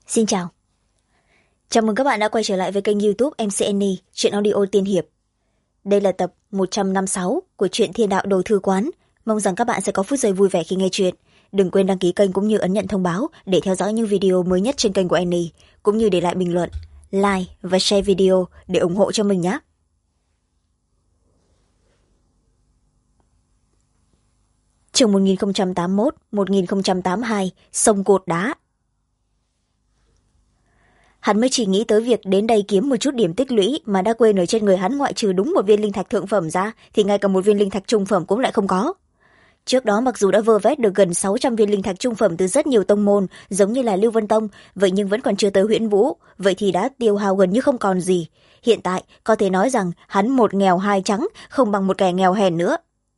Xin chào. Chào mừng các bạn đã quay trở lại với kênh YouTube MCNE, truyện audio tiên hiệp. Đây là tập 156 của truyện Thiên Đạo Đồ Thư Quán. Mong rằng các bạn sẽ có phút giây vui vẻ khi nghe truyện. Đừng quên đăng ký kênh cũng như ấn nhận thông báo để theo dõi những video mới nhất trên kênh của Annie, cũng như để lại bình luận, like và share video để ủng hộ cho mình nhé. Chương 1081-1082, sông cột đá. Hắn mới chỉ nghĩ tới việc đến đây kiếm một chút điểm tích lũy mà đã quên ở trên người hắn ngoại trừ đúng một viên linh thạch thượng phẩm ra thì ngay cả một viên linh thạch trung phẩm cũng lại không có. Trước đó mặc dù đã vơ vét được gần 600 viên linh thạch trung phẩm từ rất nhiều tông môn giống như là Lưu Vân Tông, vậy nhưng vẫn còn chưa tới Huyễn Vũ, vậy thì đã tiêu hao gần như không còn gì. Hiện tại có thể nói rằng hắn một nghèo hai trắng, không bằng một kẻ nghèo hèn nữa.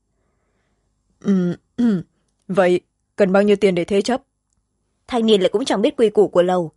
Vậy cần bao nhiêu tiền để thế chấp? Thanh niên lại cũng chẳng biết quy củ của lầu.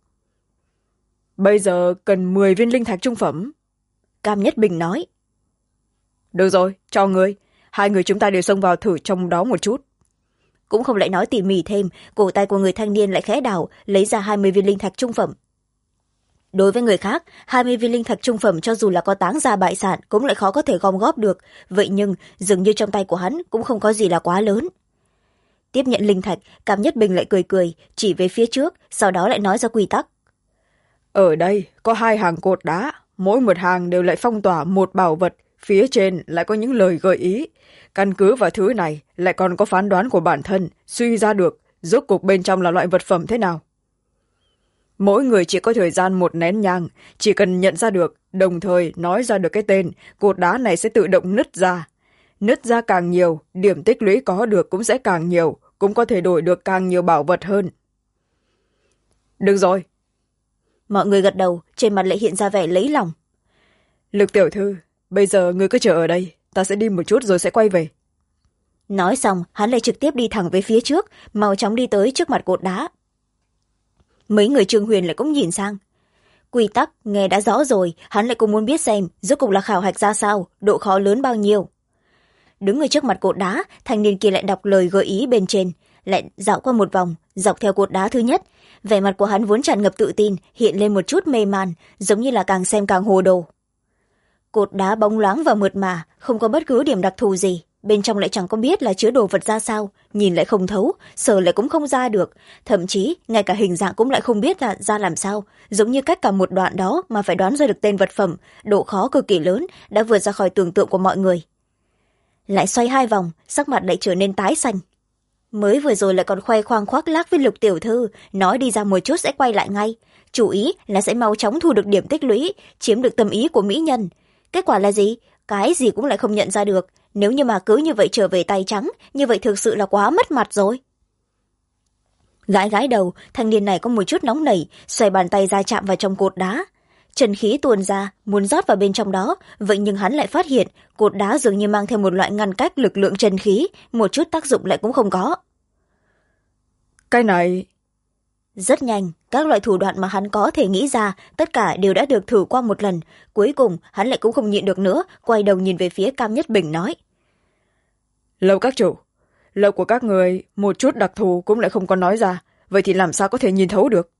Bây giờ cần 10 viên linh thạch trung phẩm. Cam Nhất Bình nói. Được rồi, cho người. Hai người chúng ta đều xông vào thử trong đó một chút. Cũng không lại nói tỉ mỉ thêm, cổ tay của người thanh niên lại khẽ đảo, lấy ra 20 viên linh thạch trung phẩm. Đối với người khác, 20 viên linh thạch trung phẩm cho dù là có táng ra bại sản cũng lại khó có thể gom góp được, vậy nhưng dường như trong tay của hắn cũng không có gì là quá lớn. Tiếp nhận linh thạch, Cam Nhất Bình lại cười cười, chỉ về phía trước, sau đó lại nói ra quy tắc. Ở đây có 2 hàng cột đá, mỗi một hàng đều lại phong tỏa một bảo vật, phía trên lại có những lời gợi ý. Căn cứ vào thứ này lại còn có phán đoán của bản thân, suy ra được rốt cuộc bên trong là loại vật phẩm thế nào. Mỗi người chỉ có thời gian 1 nén nhang, chỉ cần nhận ra được, đồng thời nói ra được cái tên, cột đá này sẽ tự động nứt ra. Nứt ra càng nhiều, điểm tích lũy có được cũng sẽ càng nhiều, cũng có thể đổi được càng nhiều bảo vật hơn. Được rồi. Mọi người gật đầu, trên mặt lại hiện ra vẻ lấy lòng. Lực tiểu thư, bây giờ ngươi cứ chờ ở đây, ta sẽ đi một chút rồi sẽ quay về. Nói xong, hắn lại trực tiếp đi thẳng về phía trước, mau chóng đi tới trước mặt cột đá. Mấy người Trương Huyền lại cũng nhìn sang. Quy tắc nghe đã rõ rồi, hắn lại cũng muốn biết xem rốt cuộc là khảo hạch ra sao, độ khó lớn bao nhiêu. Đứng ở trước mặt cột đá, thanh niên kia lại đọc lời gợi ý bên trên, lại dạo qua một vòng, dọc theo cột đá thứ nhất. Vẻ mặt của hắn vốn tràn ngập tự tin, hiện lên một chút mê man, giống như là càng xem càng hồ đồ. Cột đá bóng loáng và mượt mà, không có bất cứ điểm đặc thù gì, bên trong lại chẳng có biết là chứa đồ vật ra sao, nhìn lại không thấu, sờ lại cũng không ra được, thậm chí ngay cả hình dạng cũng lại không biết là ra làm sao, giống như cách cả một đoạn đó mà phải đoán ra được tên vật phẩm, độ khó cực kỳ lớn, đã vượt ra khỏi tưởng tượng của mọi người. Lại xoay 2 vòng, sắc mặt lại trở nên tái xanh. Mới vừa rồi lại còn khoe khoang khoác lác với Lục tiểu thư, nói đi ra một chút sẽ quay lại ngay, chủ ý là sẽ mau chóng thu được điểm tích lũy, chiếm được tâm ý của mỹ nhân. Kết quả là gì? Cái gì cũng lại không nhận ra được, nếu như mà cứ như vậy trở về tay trắng, như vậy thực sự là quá mất mặt rồi. Gãi gãi đầu, thanh niên này có một chút nóng nảy, xoay bàn tay ra chạm vào trong cột đá. Chân khí tuôn ra, muốn rót vào bên trong đó, vậy nhưng hắn lại phát hiện, cột đá dường như mang theo một loại ngăn cách lực lượng chân khí, một chút tác dụng lại cũng không có. Cái này... Rất nhanh, các loại thủ đoạn mà hắn có thể nghĩ ra, tất cả đều đã được thử qua một lần. Cuối cùng, hắn lại cũng không nhịn được nữa, quay đầu nhìn về phía Cam Nhất Bình nói. Lầu các chủ, lầu của các người một chút đặc thù cũng lại không có nói ra, vậy thì làm sao có thể nhìn thấu được?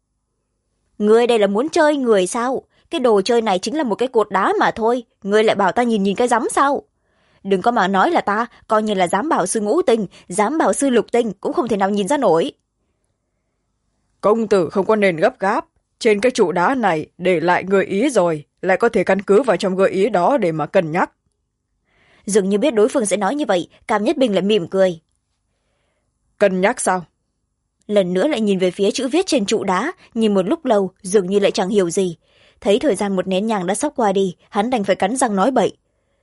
Ngươi đây là muốn chơi người sao? Cái đồ chơi này chính là một cái cột đá mà thôi, ngươi lại bảo ta nhìn cái rắm sao? Đừng có mà nói là ta, coi như là giám bảo sư ngũ tinh, giám bảo sư lục tinh, cũng không thể nào nhìn ra nổi. Công tử không có nên gấp gáp, trên cái trụ đá này để lại gợi ý rồi, lại có thể căn cứ vào trong gợi ý đó để mà cân nhắc. Dường như biết đối phương sẽ nói như vậy, Cam Nhất Bình lại mỉm cười. Cân nhắc sao? Lần nữa lại nhìn về phía chữ viết trên trụ đá, nhìn một lúc lâu, dường như lại chẳng hiểu gì. Thấy thời gian 1 nén nhang đã sắp qua đi, hắn đành phải cắn răng nói bậy.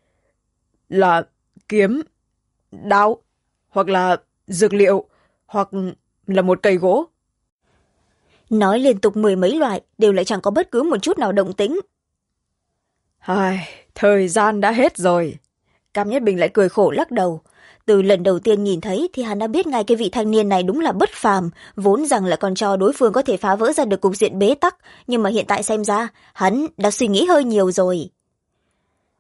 Là kiếm, đao, hoặc là dược liệu, hoặc là một cây gỗ. Nói liên tục 10 mấy loại, đều lại chẳng có bất cứ một chút nào động tĩnh. Thời gian đã hết rồi. Cam Nhất Bình lại cười khổ lắc đầu. Từ lần đầu tiên nhìn thấy thì hắn đã biết ngay cái vị thanh niên này đúng là bất phàm, vốn rằng là còn cho đối phương có thể phá vỡ ra được cục diện bế tắc, nhưng mà hiện tại xem ra, hắn đã suy nghĩ hơi nhiều rồi.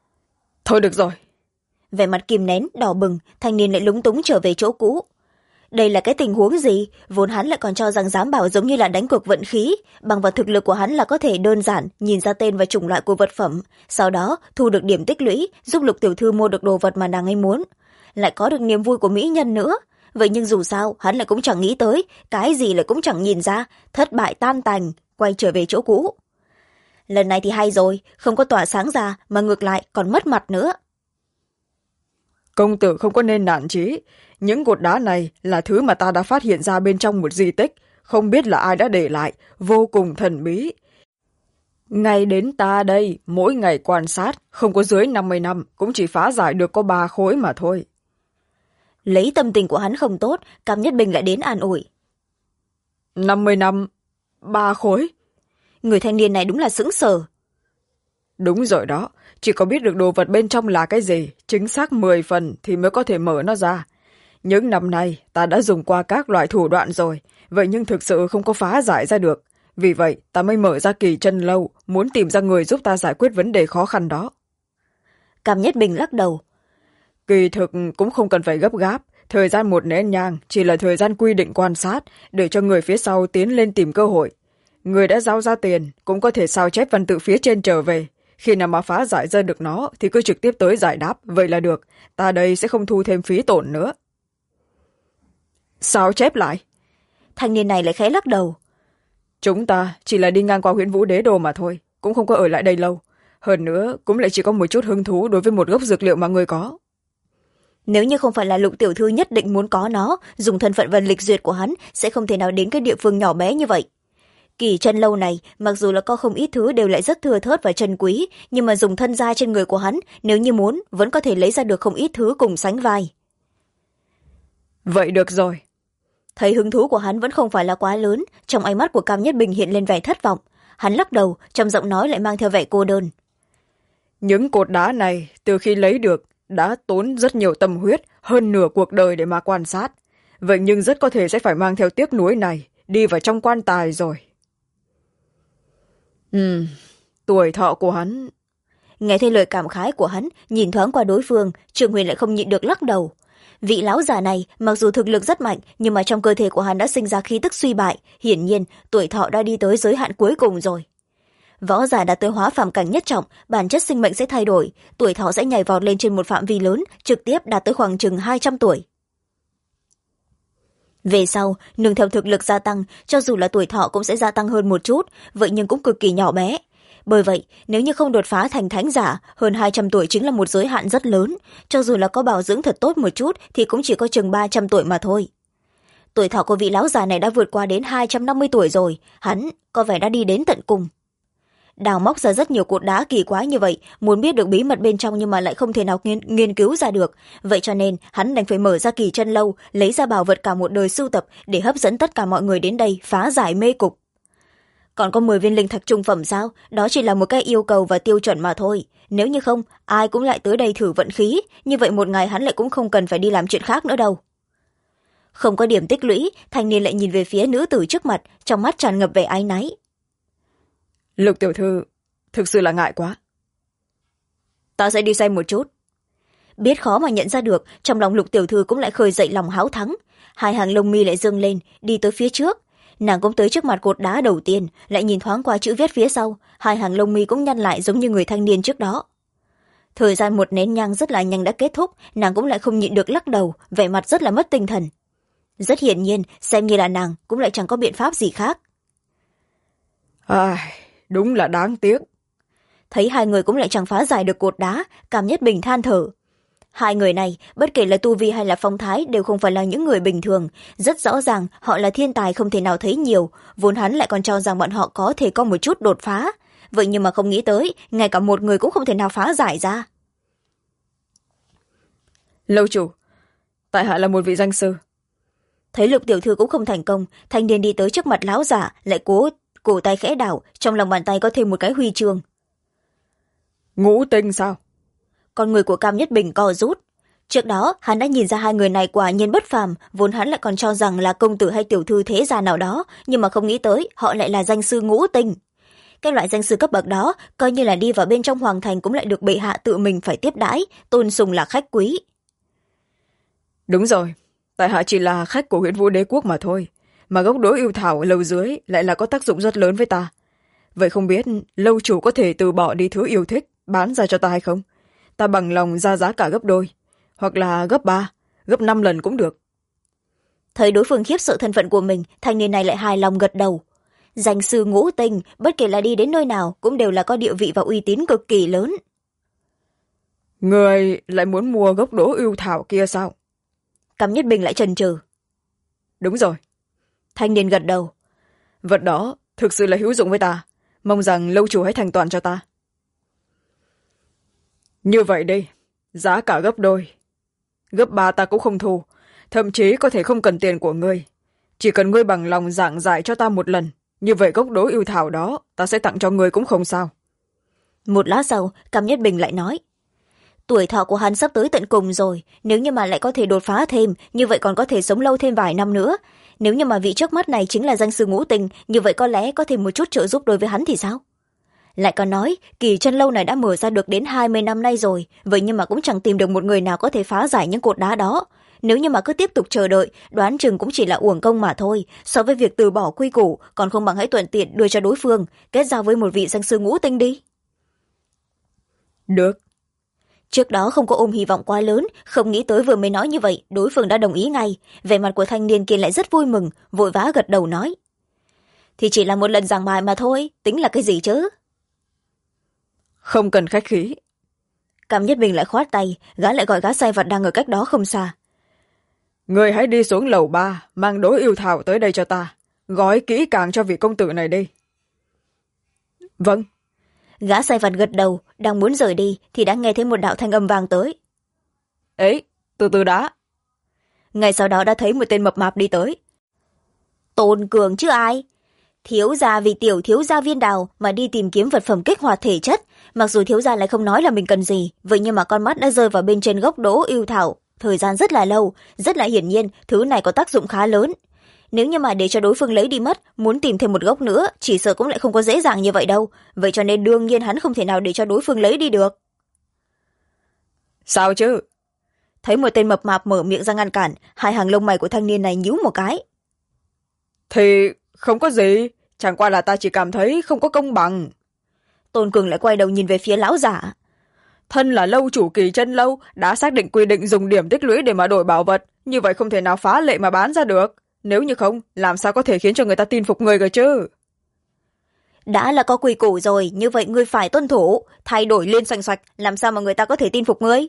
Thôi được rồi. Vẻ mặt kìm nén, đỏ bừng, thanh niên lại lúng túng trở về chỗ cũ. đây là cái tình huống gì? Vốn hắn lại còn cho rằng giám bảo giống như là đánh cược vận khí, bằng vào thực lực của hắn là có thể đơn giản nhìn ra tên và chủng loại của vật phẩm, sau đó thu được điểm tích lũy, giúp Lục tiểu thư mua được đồ vật mà nàng ấy muốn, lại có được niềm vui của mỹ nhân nữa. Vậy nhưng dù sao hắn lại cũng chẳng nghĩ tới, cái gì lại cũng chẳng nhìn ra, thất bại tan tành, quay trở về chỗ cũ. Lần này thì hay rồi, không có tỏa sáng ra mà ngược lại còn mất mặt nữa. Công tử không có nên nản chí. Những cột đá này là thứ mà ta đã phát hiện ra bên trong một di tích, không biết là ai đã để lại, vô cùng thần bí. Ngay đến ta đây, mỗi ngày quan sát, không có dưới 50 năm, cũng chỉ phá giải được có 3 khối mà thôi. Lấy tâm tình của hắn không tốt, Cam Nhất Bình lại đến an ủi. 50 năm, 3 khối. Người thanh niên này đúng là sững sờ. Đúng rồi đó, chỉ có biết được đồ vật bên trong là cái gì, chính xác 10 phần thì mới có thể mở nó ra. Những năm nay, ta đã dùng qua các loại thủ đoạn rồi, vậy nhưng thực sự không có phá giải ra được. Vì vậy, ta mới mở ra kỳ chân lâu, muốn tìm ra người giúp ta giải quyết vấn đề khó khăn đó. Cam Nhất Bình lắc đầu. Kỳ thực cũng không cần phải gấp gáp, thời gian một nén nhang chỉ là thời gian quy định quan sát, để cho người phía sau tiến lên tìm cơ hội. Người đã giao ra tiền, cũng có thể sao chép văn tự phía trên trở về. Khi nào mà phá giải ra được nó, thì cứ trực tiếp tới giải đáp, vậy là được. Ta đây sẽ không thu thêm phí tổn nữa. Sao chép lại? Thanh niên này lại khẽ lắc đầu. Chúng ta chỉ là đi ngang qua Huyễn Vũ Đế Đô mà thôi, cũng không có ở lại đây lâu. Hơn nữa, cũng lại chỉ có một chút hứng thú đối với một gốc dược liệu mà người có. Nếu như không phải là Lục tiểu thư nhất định muốn có nó, dùng thân phận và lịch duyệt của hắn sẽ không thể nào đến cái địa phương nhỏ bé như vậy. Kỳ chân lâu này, mặc dù là có không ít thứ đều lại rất thưa thớt và chân quý, nhưng mà dùng thân gia trên người của hắn, nếu như muốn, vẫn có thể lấy ra được không ít thứ cùng sánh vai. Vậy được rồi. Thấy hứng thú của hắn vẫn không phải là quá lớn, trong ánh mắt của Cam Nhất Bình hiện lên vẻ thất vọng. Hắn lắc đầu, trong giọng nói lại mang theo vẻ cô đơn. Những cột đá này, từ khi lấy được, đã tốn rất nhiều tâm huyết, hơn nửa cuộc đời để mà quan sát. Vậy nhưng rất có thể sẽ phải mang theo tiếc nuối này, đi vào trong quan tài rồi. Tuổi thọ của hắn... Nghe thấy lời cảm khái của hắn, nhìn thoáng qua đối phương, Trương Huyền lại không nhịn được lắc đầu. Vị lão già này, mặc dù thực lực rất mạnh, nhưng mà trong cơ thể của hắn đã sinh ra khí tức suy bại, hiển nhiên tuổi thọ đã đi tới giới hạn cuối cùng rồi. Võ giả đã tới hóa phàm cảnh nhất trọng, bản chất sinh mệnh sẽ thay đổi, tuổi thọ sẽ nhảy vọt lên trên một phạm vi lớn, trực tiếp đạt tới khoảng chừng 200 tuổi. Về sau, nương theo thực lực gia tăng, cho dù là tuổi thọ cũng sẽ gia tăng hơn một chút, vậy nhưng cũng cực kỳ nhỏ bé. Bởi vậy, nếu như không đột phá thành thánh giả, hơn 200 tuổi chính là một giới hạn rất lớn, cho dù là có bảo dưỡng thật tốt một chút thì cũng chỉ có chừng 300 tuổi mà thôi. Tuổi thọ của vị lão già này đã vượt qua đến 250 tuổi rồi, hắn có vẻ đã đi đến tận cùng. Đào móc ra rất nhiều cột đá kỳ quái như vậy, muốn biết được bí mật bên trong nhưng mà lại không thể nào nghiên cứu ra được, vậy cho nên hắn đành phải mở ra kỳ chân lâu, lấy ra bảo vật cả một đời sưu tập để hấp dẫn tất cả mọi người đến đây phá giải mê cục. Còn có 10 viên linh thạch trung phẩm sao? Đó chỉ là một cái yêu cầu và tiêu chuẩn mà thôi. Nếu như không, ai cũng lại tới đây thử vận khí, như vậy một ngày hắn lại cũng không cần phải đi làm chuyện khác nữa đâu. Không có điểm tích lũy, thanh niên lại nhìn về phía nữ tử trước mặt, trong mắt tràn ngập vẻ áy náy. Lục tiểu thư, thực sự là ngại quá. Ta sẽ đi xem một chút. Biết khó mà nhận ra được, trong lòng Lục tiểu thư cũng lại khơi dậy lòng háo thắng. Hai hàng lông mi lại dương lên, đi tới phía trước. Nàng cũng tới trước mặt cột đá đầu tiên, lại nhìn thoáng qua chữ viết phía sau, hai hàng lông mi cũng nhăn lại giống như người thanh niên trước đó. Thời gian một nén nhang rất là nhanh đã kết thúc, nàng cũng lại không nhịn được lắc đầu, vẻ mặt rất là mất tinh thần. Rất hiển nhiên, xem như là nàng cũng lại chẳng có biện pháp gì khác. Đúng là đáng tiếc. Thấy hai người cũng lại chẳng phá giải được cột đá, Cam Nhất Bình than thở. Hai người này, bất kể là tu vi hay là phong thái đều không phải là những người bình thường. Rất rõ ràng, họ là thiên tài không thể nào thấy nhiều, vốn hắn lại còn cho rằng bọn họ có thể có một chút đột phá. Vậy nhưng mà không nghĩ tới, ngay cả một người cũng không thể nào phá giải ra. Lâu chủ, tại hạ là một vị danh sư. Thấy Lục tiểu thư cũng không thành công, thanh niên đi tới trước mặt lão giả, lại cổ tay khẽ đảo, trong lòng bàn tay có thêm một cái huy chương. Ngũ tinh sao? Con người của Cam Nhất Bình co rút. Trước đó, hắn đã nhìn ra hai người này quả nhiên bất phàm, vốn hắn lại còn cho rằng là công tử hay tiểu thư thế gia nào đó, nhưng mà không nghĩ tới, họ lại là danh sư ngũ tinh. Cái loại danh sư cấp bậc đó, coi như là đi vào bên trong hoàng thành cũng lại được bệ hạ tự mình phải tiếp đãi, tôn sùng là khách quý. Đúng rồi, tại hạ chỉ là khách của Huyễn Vũ Đế quốc mà thôi, mà gốc đỗ yêu thảo lầu dưới lại là có tác dụng rất lớn với ta. Vậy không biết lâu chủ có thể từ bỏ đi thứ yêu thích bán ra cho ta hay không? Ta bằng lòng ra giá cả gấp đôi, hoặc là gấp 3, gấp 5 lần cũng được. Thấy đối phương khiếp sợ thân phận của mình, thanh niên này lại hài lòng gật đầu. Danh sư ngũ tinh, bất kể là đi đến nơi nào cũng đều là có địa vị và uy tín cực kỳ lớn. Người lại muốn mua gốc đỗ yêu thảo kia sao? Cam Nhất Bình lại chần chừ. Đúng rồi. Thanh niên gật đầu. Vật đó thực sự là hữu dụng với ta, mong rằng lâu chủ hãy thành toàn cho ta. Như vậy đi, giá cả gấp đôi, gấp 3 ta cũng không thu, thậm chí có thể không cần tiền của ngươi, chỉ cần ngươi bằng lòng giảng giải cho ta một lần, như vậy gốc đỗ yêu thảo đó ta sẽ tặng cho ngươi cũng không sao. Một lát sau, Cam Nhất Bình lại nói, tuổi thọ của hắn sắp tới tận cùng rồi, nếu như mà lại có thể đột phá thêm, như vậy còn có thể sống lâu thêm vài năm nữa. Nếu như mà vị trước mắt này chính là danh sư ngũ tình, như vậy có lẽ có thêm một chút trợ giúp đối với hắn thì sao? Lại còn nói, kỳ chân lâu này đã mở ra được đến 20 năm nay rồi, vậy nhưng mà cũng chẳng tìm được một người nào có thể phá giải những cột đá đó. Nếu như mà cứ tiếp tục chờ đợi, đoán chừng cũng chỉ là uổng công mà thôi. So với việc từ bỏ quy củ, còn không bằng hãy thuận tiện đưa cho đối phương, kết giao với một vị danh sư ngũ tinh đi. Được. Trước đó không có ôm hy vọng quá lớn, không nghĩ tới vừa mới nói như vậy, đối phương đã đồng ý ngay. Vẻ mặt của thanh niên kia lại rất vui mừng, vội vã gật đầu nói. Thì chỉ là một lần giảng bài mà thôi, tính là cái gì chứ? Không cần khách khí. Cam Nhất Bình lại khoát tay, gã lại gọi gã sai vặt đang ở cách đó không xa. Người hãy đi xuống lầu 3, mang đỗ yêu thảo tới đây cho ta, gói kỹ càng cho vị công tử này đi. Vâng. Gã sai vặt gật đầu, đang muốn rời đi thì đã nghe thấy một đạo thanh âm vang tới. Ấy, từ từ đã. Ngay sau đó đã thấy một tên mập mạp đi tới. Tôn Cường chứ ai? Thiếu gia vì tiểu thiếu gia Viên Đào mà đi tìm kiếm vật phẩm kích hoạt thể chất. Mặc dù thiếu gia lại không nói là mình cần gì, vậy nhưng mà con mắt đã rơi vào bên trên gốc đỗ yêu thảo thời gian rất là lâu, rất là hiển nhiên thứ này có tác dụng khá lớn. Nếu như mà để cho đối phương lấy đi mất, muốn tìm thêm một gốc nữa, chỉ sợ cũng lại không có dễ dàng như vậy đâu. Vậy cho nên đương nhiên hắn không thể nào để cho đối phương lấy đi được. Sao chứ? Thấy một tên mập mạp mở miệng ra ngăn cản, hai hàng lông mày của thanh niên này nhíu một cái. Thì không có gì, chẳng qua là ta chỉ cảm thấy không có công bằng. Tôn Cường lại quay đầu nhìn về phía lão giả. Thân là lâu chủ Kỳ Chân lâu, đã xác định quy định dùng điểm tích lũy để mà đổi bảo vật, như vậy không thể nào phá lệ mà bán ra được. Nếu như không, làm sao có thể khiến cho người ta tin phục người cơ chứ? Đã là có quy củ rồi, như vậy ngươi phải tuân thủ, thay đổi liên xoành xoạch, làm sao mà người ta có thể tin phục ngươi?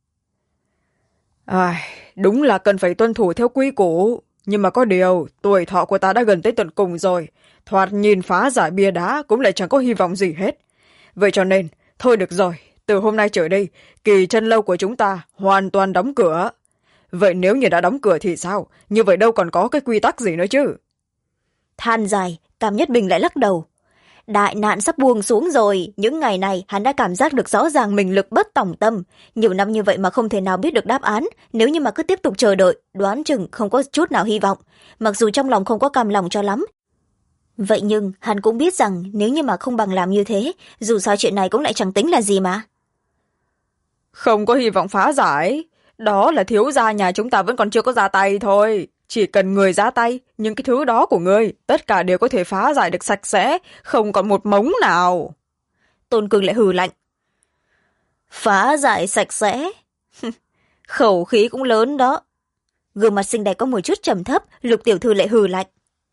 Đúng là cần phải tuân thủ theo quy củ, nhưng mà có điều, tuổi thọ của ta đã gần tới tận cùng rồi, thoạt nhìn phá giải bia đá cũng lại chẳng có hy vọng gì hết. Vậy cho nên, thôi được rồi, từ hôm nay trở đi, Kỳ Chân lâu của chúng ta hoàn toàn đóng cửa. Vậy nếu như đã đóng cửa thì sao? Như vậy đâu còn có cái quy tắc gì nữa chứ? Than dài, Cam Nhất Bình lại lắc đầu. Đại nạn sắp buông xuống rồi, những ngày này hắn đã cảm giác được rõ ràng mình lực bất tòng tâm. Nhiều năm như vậy mà không thể nào biết được đáp án, nếu như mà cứ tiếp tục chờ đợi, đoán chừng không có chút nào hy vọng. Mặc dù trong lòng không có cam lòng cho lắm. Vậy nhưng hắn cũng biết rằng nếu như mà không bằng làm như thế, dù sao chuyện này cũng lại chẳng tính là gì mà. Không có hy vọng phá giải, đó là thiếu gia nhà chúng ta vẫn còn chưa có ra tay thôi. Chỉ cần người ra tay, những cái thứ đó của người, tất cả đều có thể phá giải được sạch sẽ, không còn một mống nào. Tôn Cường lại hừ lạnh. Phá giải sạch sẽ? Khẩu khí cũng lớn đó. Gương mặt xinh đẹp có một chút trầm thấp, Lục tiểu thư lại hừ lạnh.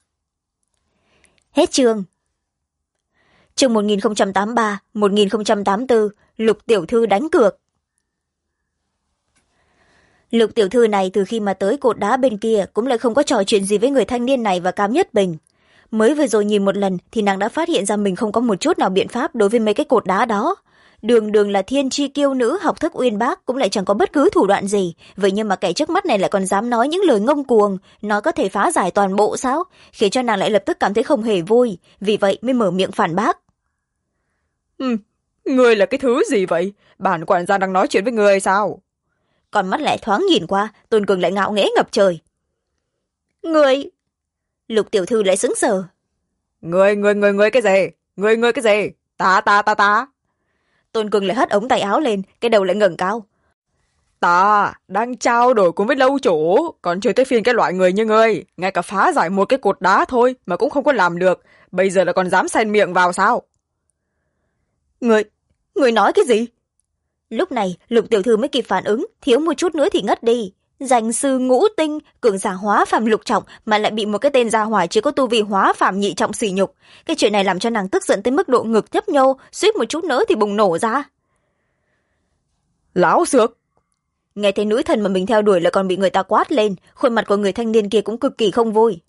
Hết chương. Chương 1083-1084, Lục tiểu thư đánh cược. Lục tiểu thư này từ khi mà tới cột đá bên kia cũng lại không có trò chuyện gì với người thanh niên này và Cam Nhất Bình. Mới vừa rồi nhìn một lần thì nàng đã phát hiện ra mình không có một chút nào biện pháp đối với mấy cái cột đá đó. Đường đường là thiên chi kiêu nữ học thức uyên bác cũng lại chẳng có bất cứ thủ đoạn gì. Vậy nhưng mà kẻ trước mắt này lại còn dám nói những lời ngông cuồng, nó có thể phá giải toàn bộ sao? Khiến cho nàng lại lập tức cảm thấy không hề vui, vì vậy mới mở miệng phản bác. Người là cái thứ gì vậy? Bản quản gia đang nói chuyện với người sao? Còn mắt lại thoáng nhìn qua, Tôn Cường lại ngạo nghễ ngập trời. Người... Lục tiểu thư lại sững sờ. Người cái gì? Người cái gì? Ta. Tôn Cường lại hất ống tay áo lên, cái đầu lại ngẩng cao. Ta đang trao đổi cùng với lâu chủ, còn chưa tới phiên cái loại người như ngươi, ngay cả phá giải một cái cột đá thôi mà cũng không có làm được, bây giờ là còn dám xen miệng vào sao? Người nói cái gì? Lúc này Lục tiểu thư mới kịp phản ứng, thiếu một chút nữa thì ngất đi. Danh sư ngũ tinh, cường giả hóa phàm lục trọng mà lại bị một cái tên gia hỏa chỉ có tu vi hóa phàm nhị trọng sỉ nhục. Cái chuyện này làm cho nàng tức giận tới mức độ ngực nhấp nhô, suýt một chút nữa thì bùng nổ ra. Lão xược! Nghe thấy nữ thần mà mình theo đuổi lại còn bị người ta quát lên, khuôn mặt của người thanh niên kia cũng cực kỳ không vui.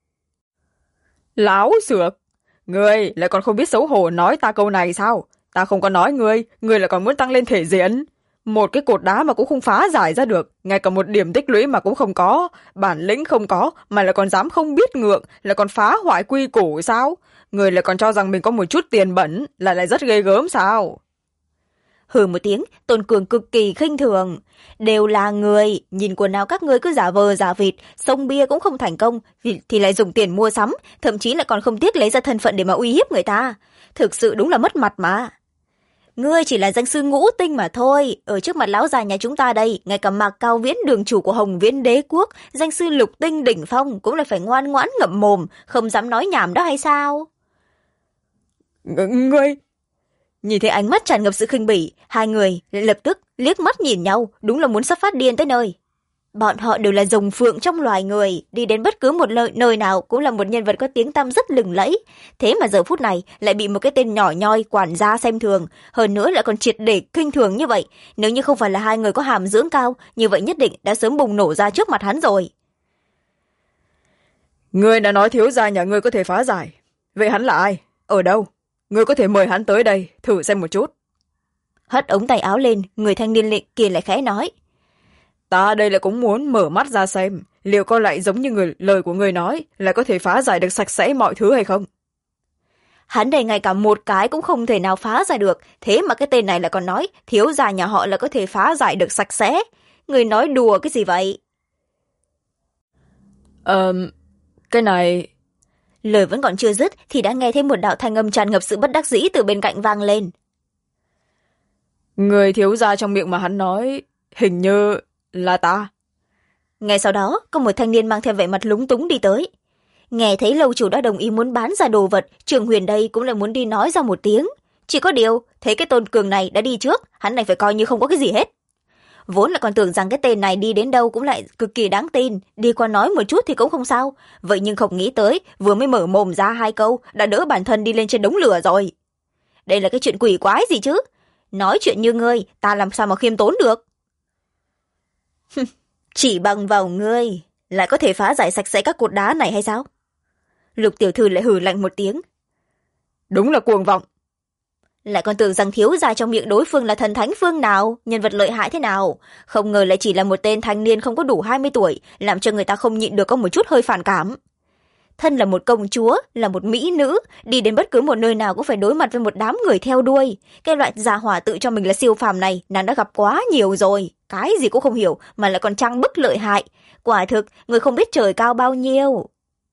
Lão xược! Ngươi lại còn không biết xấu hổ nói ta câu này sao? Ta không có nói ngươi lại còn muốn tăng lên thể diện. Một cái cột đá mà cũng không phá giải ra được, ngay cả một điểm tích lũy mà cũng không có, bản lĩnh không có, mà lại còn dám không biết ngượng, lại còn phá hoại quy củ sao? Ngươi lại còn cho rằng mình có một chút tiền bẩn, lại rất ghê gớm sao? Hừ một tiếng, Tôn Cường cực kỳ khinh thường. Đều là người, nhìn quần áo các ngươi cứ giả vờ giả vịt, xông bia cũng không thành công, thì lại dùng tiền mua sắm, thậm chí lại còn không tiếc lấy ra thân phận để mà uy hiếp người ta. Thực sự đúng là mất mặt mà. Ngươi chỉ là danh sư ngũ tinh mà thôi, ở trước mặt lão già nhà chúng ta đây, ngay cả Mạc Cao Viễn đường chủ của Hồng Viễn đế quốc, danh sư lục tinh đỉnh phong cũng là phải ngoan ngoãn ngậm mồm, không dám nói nhảm đó hay sao? Ngươi... Nhìn thấy ánh mắt tràn ngập sự khinh bỉ, hai người lại lập tức liếc mắt nhìn nhau, đúng là muốn sắp phát điên tới nơi. Bọn họ đều là rồng phượng trong loài người, đi đến bất cứ một nơi nào cũng là một nhân vật có tiếng tăm rất lừng lẫy. Thế mà giờ phút này lại bị một cái tên nhỏ nhoi quản gia xem thường, hơn nữa lại còn triệt để khinh thường như vậy. Nếu như không phải là hai người có hàm dưỡng cao, như vậy nhất định đã sớm bùng nổ ra trước mặt hắn rồi. Ngươi đã nói thiếu gia nhà ngươi có thể phá giải. Vậy hắn là ai? Ở đâu? Ngươi có thể mời hắn tới đây, thử xem một chút. Hất ống tay áo lên, người thanh niên kia lại khẽ nói. Ta đây là cũng muốn mở mắt ra xem, liệu có lại giống như lời của người nói, là có thể phá giải được sạch sẽ mọi thứ hay không? Hắn đây ngay cả một cái cũng không thể nào phá giải được, thế mà cái tên này lại còn nói thiếu gia nhà họ là có thể phá giải được sạch sẽ. Người nói đùa cái gì vậy? Cái này... Lời vẫn còn chưa dứt thì đã nghe thấy một đạo thanh âm tràn ngập sự bất đắc dĩ từ bên cạnh vang lên. Người thiếu gia trong miệng mà hắn nói, hình như là ta. Ngay sau đó, có một thanh niên mang theo vẻ mặt lúng túng đi tới. Nghe thấy lâu chủ đã đồng ý muốn bán ra đồ vật, Trường Huyền đây cũng lại muốn đi nói ra một tiếng. Chỉ có điều, thấy cái Tôn Cường này đã đi trước, hắn này phải coi như không có cái gì hết. Vốn là còn tưởng rằng cái tên này đi đến đâu cũng lại cực kỳ đáng tin, đi qua nói một chút thì cũng không sao. Vậy nhưng không nghĩ tới, vừa mới mở mồm ra hai câu, đã đỡ bản thân đi lên trên đống lửa rồi. Đây là cái chuyện quỷ quái gì chứ? Nói chuyện như ngươi, ta làm sao mà khiêm tốn được? Chỉ bằng vào ngươi, lại có thể phá giải sạch sẽ các cột đá này hay sao? Lục tiểu thư lại hừ lạnh một tiếng. Đúng là cuồng vọng. Lại còn tưởng rằng thiếu gia trong miệng đối phương là thần thánh phương nào, nhân vật lợi hại thế nào. Không ngờ lại chỉ là một tên thanh niên không có đủ 20 tuổi, làm cho người ta không nhịn được có một chút hơi phản cảm. Thân là một công chúa, là một mỹ nữ, đi đến bất cứ một nơi nào cũng phải đối mặt với một đám người theo đuôi. Cái loại gia hỏa tự cho mình là siêu phàm này, nàng đã gặp quá nhiều rồi. Cái gì cũng không hiểu, mà lại còn trang bức lợi hại. Quả thực, người không biết trời cao bao nhiêu.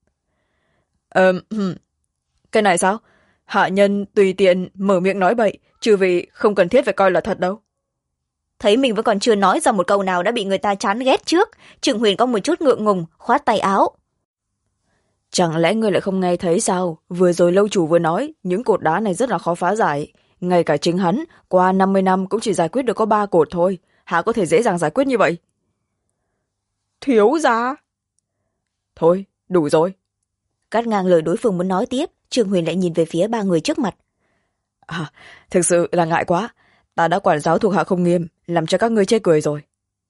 Cái này sao? Hạ nhân tùy tiện mở miệng nói bậy, trừ vì không cần thiết phải coi là thật đâu. Thấy mình vẫn còn chưa nói ra một câu nào đã bị người ta chán ghét trước, Trường Huyền có một chút ngượng ngùng, khoát tay áo. Chẳng lẽ ngươi lại không nghe thấy sao? Vừa rồi lâu chủ vừa nói, những cột đá này rất là khó phá giải. Ngay cả chính hắn, qua 50 năm cũng chỉ giải quyết được có 3 cột thôi. Hạ có thể dễ dàng giải quyết như vậy? Thiếu gia! Thôi, đủ rồi. Cắt ngang lời đối phương muốn nói tiếp, Trường Huyền lại nhìn về phía ba người trước mặt. Thực sự là ngại quá. Ta đã quản giáo thuộc hạ không nghiêm, làm cho các ngươi chê cười rồi.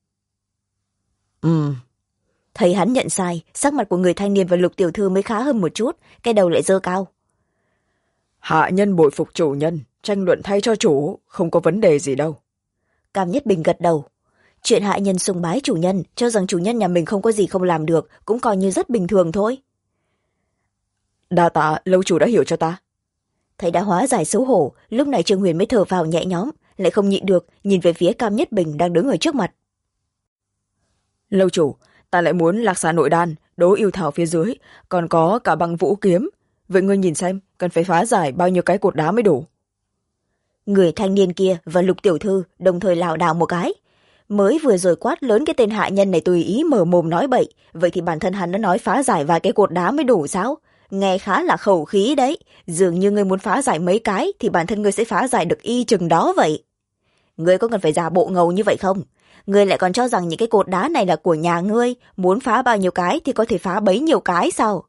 Thấy hắn nhận sai, sắc mặt của người thanh niên và Lục tiểu thư mới khá hơn một chút, cái đầu lại giơ cao. Hạ nhân bội phục chủ nhân, tranh luận thay cho chủ, không có vấn đề gì đâu. Cam Nhất Bình gật đầu. Chuyện hạ nhân sùng bái chủ nhân, cho rằng chủ nhân nhà mình không có gì không làm được, cũng coi như rất bình thường thôi. Đa tạ, lâu chủ đã hiểu cho ta. Thấy đã hóa giải xấu hổ, lúc này Trương Huyền mới thở vào nhẹ nhõm, lại không nhịn được, nhìn về phía Cam Nhất Bình đang đứng ở trước mặt. Lâu chủ, ta lại muốn lạc xà nội đan, đố yêu thảo phía dưới, còn có cả băng vũ kiếm. Vậy ngươi nhìn xem, cần phải phá giải bao nhiêu cái cột đá mới đủ. Người thanh niên kia và Lục tiểu thư đồng thời lảo đảo một cái. mới vừa rồi quát lớn cái tên hạ nhân này tùy ý mở mồm nói bậy, vậy thì bản thân hắn đã nói phá giải vài cái cột đá mới đủ sao? Nghe khá là khẩu khí đấy, dường như ngươi muốn phá giải mấy cái thì bản thân ngươi sẽ phá giải được y chừng đó vậy. Ngươi có cần phải giả bộ ngầu như vậy không? Ngươi lại còn cho rằng những cái cột đá này là của nhà ngươi, muốn phá bao nhiêu cái thì có thể phá bấy nhiêu cái sao?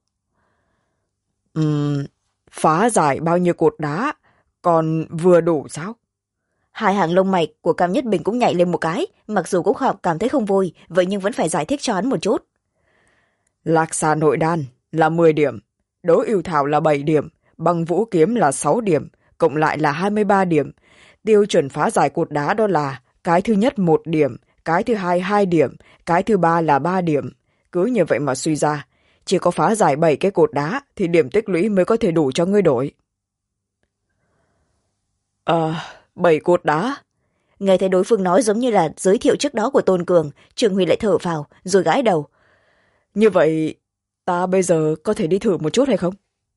Phá giải bao nhiêu cột đá, còn vừa đủ sao? Hai hàng lông mày của Cam Nhất Bình cũng nhảy lên một cái, mặc dù cũng cảm thấy không vui, vậy nhưng vẫn phải giải thích cho hắn một chút. Lạc xà nội đan là 10 điểm, đố yêu thảo là 7 điểm, băng vũ kiếm là 6 điểm, cộng lại là 23 điểm. Tiêu chuẩn phá giải cột đá đó là cái thứ nhất 1 điểm, cái thứ hai 2 điểm, cái thứ ba là 3 điểm. Cứ như vậy mà suy ra, chỉ có phá giải 7 cái cột đá thì điểm tích lũy mới có thể đủ cho ngươi đổi. 7 cột đá? Nghe thấy đối phương nói giống như là giới thiệu trước đó của Tôn Cường, Trương Huy lại thở phào, rồi gãi đầu. Như vậy, ta bây giờ có thể đi thử một chút hay không?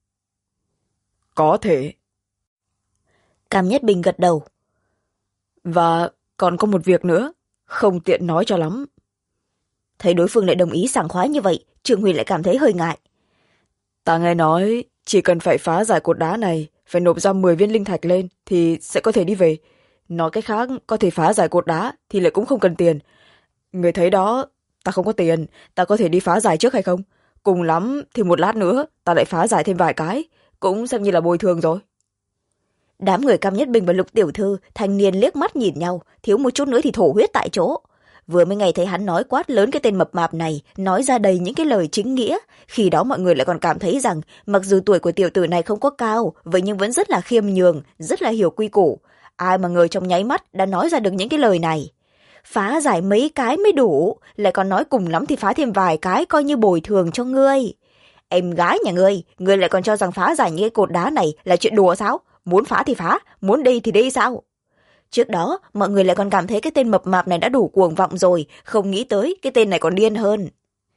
Có thể. Cam Nhất Bình gật đầu. Và còn có một việc nữa, không tiện nói cho lắm. Thấy đối phương lại đồng ý sảng khoái như vậy, Trương Huy lại cảm thấy hơi ngại. Ta nghe nói, chỉ cần phải phá giải cột đá này, phải nộp ra 10 viên linh thạch lên thì sẽ có thể đi về. Nói cách khác, có thể phá giải cột đá thì lại cũng không cần tiền. Người thấy đó, ta không có tiền, ta có thể đi phá giải trước hay không? Cùng lắm thì một lát nữa ta lại phá giải thêm vài cái, cũng xem như là bồi thường rồi. Đám người Cam Nhất Bình và Lục Tiểu Thư thanh niên liếc mắt nhìn nhau, thiếu một chút nữa thì thổ huyết tại chỗ. Vừa mới nghe thấy hắn nói quát lớn cái tên mập mạp này, nói ra đầy những cái lời chính nghĩa, khi đó mọi người lại còn cảm thấy rằng mặc dù tuổi của tiểu tử này không có cao, vậy nhưng vẫn rất là khiêm nhường, rất là hiểu quy củ. Ai mà ngờ trong nháy mắt đã nói ra được những cái lời này. Phá giải mấy cái mới đủ, lại còn nói cùng lắm thì phá thêm vài cái coi như bồi thường cho ngươi. Em gái nhà ngươi lại còn cho rằng phá giải những cái cột đá này là chuyện đùa sao? Muốn phá thì phá, muốn đi thì đi sao? Trước đó, mọi người lại còn cảm thấy cái tên mập mạp này đã đủ cuồng vọng rồi, không nghĩ tới cái tên này còn điên hơn.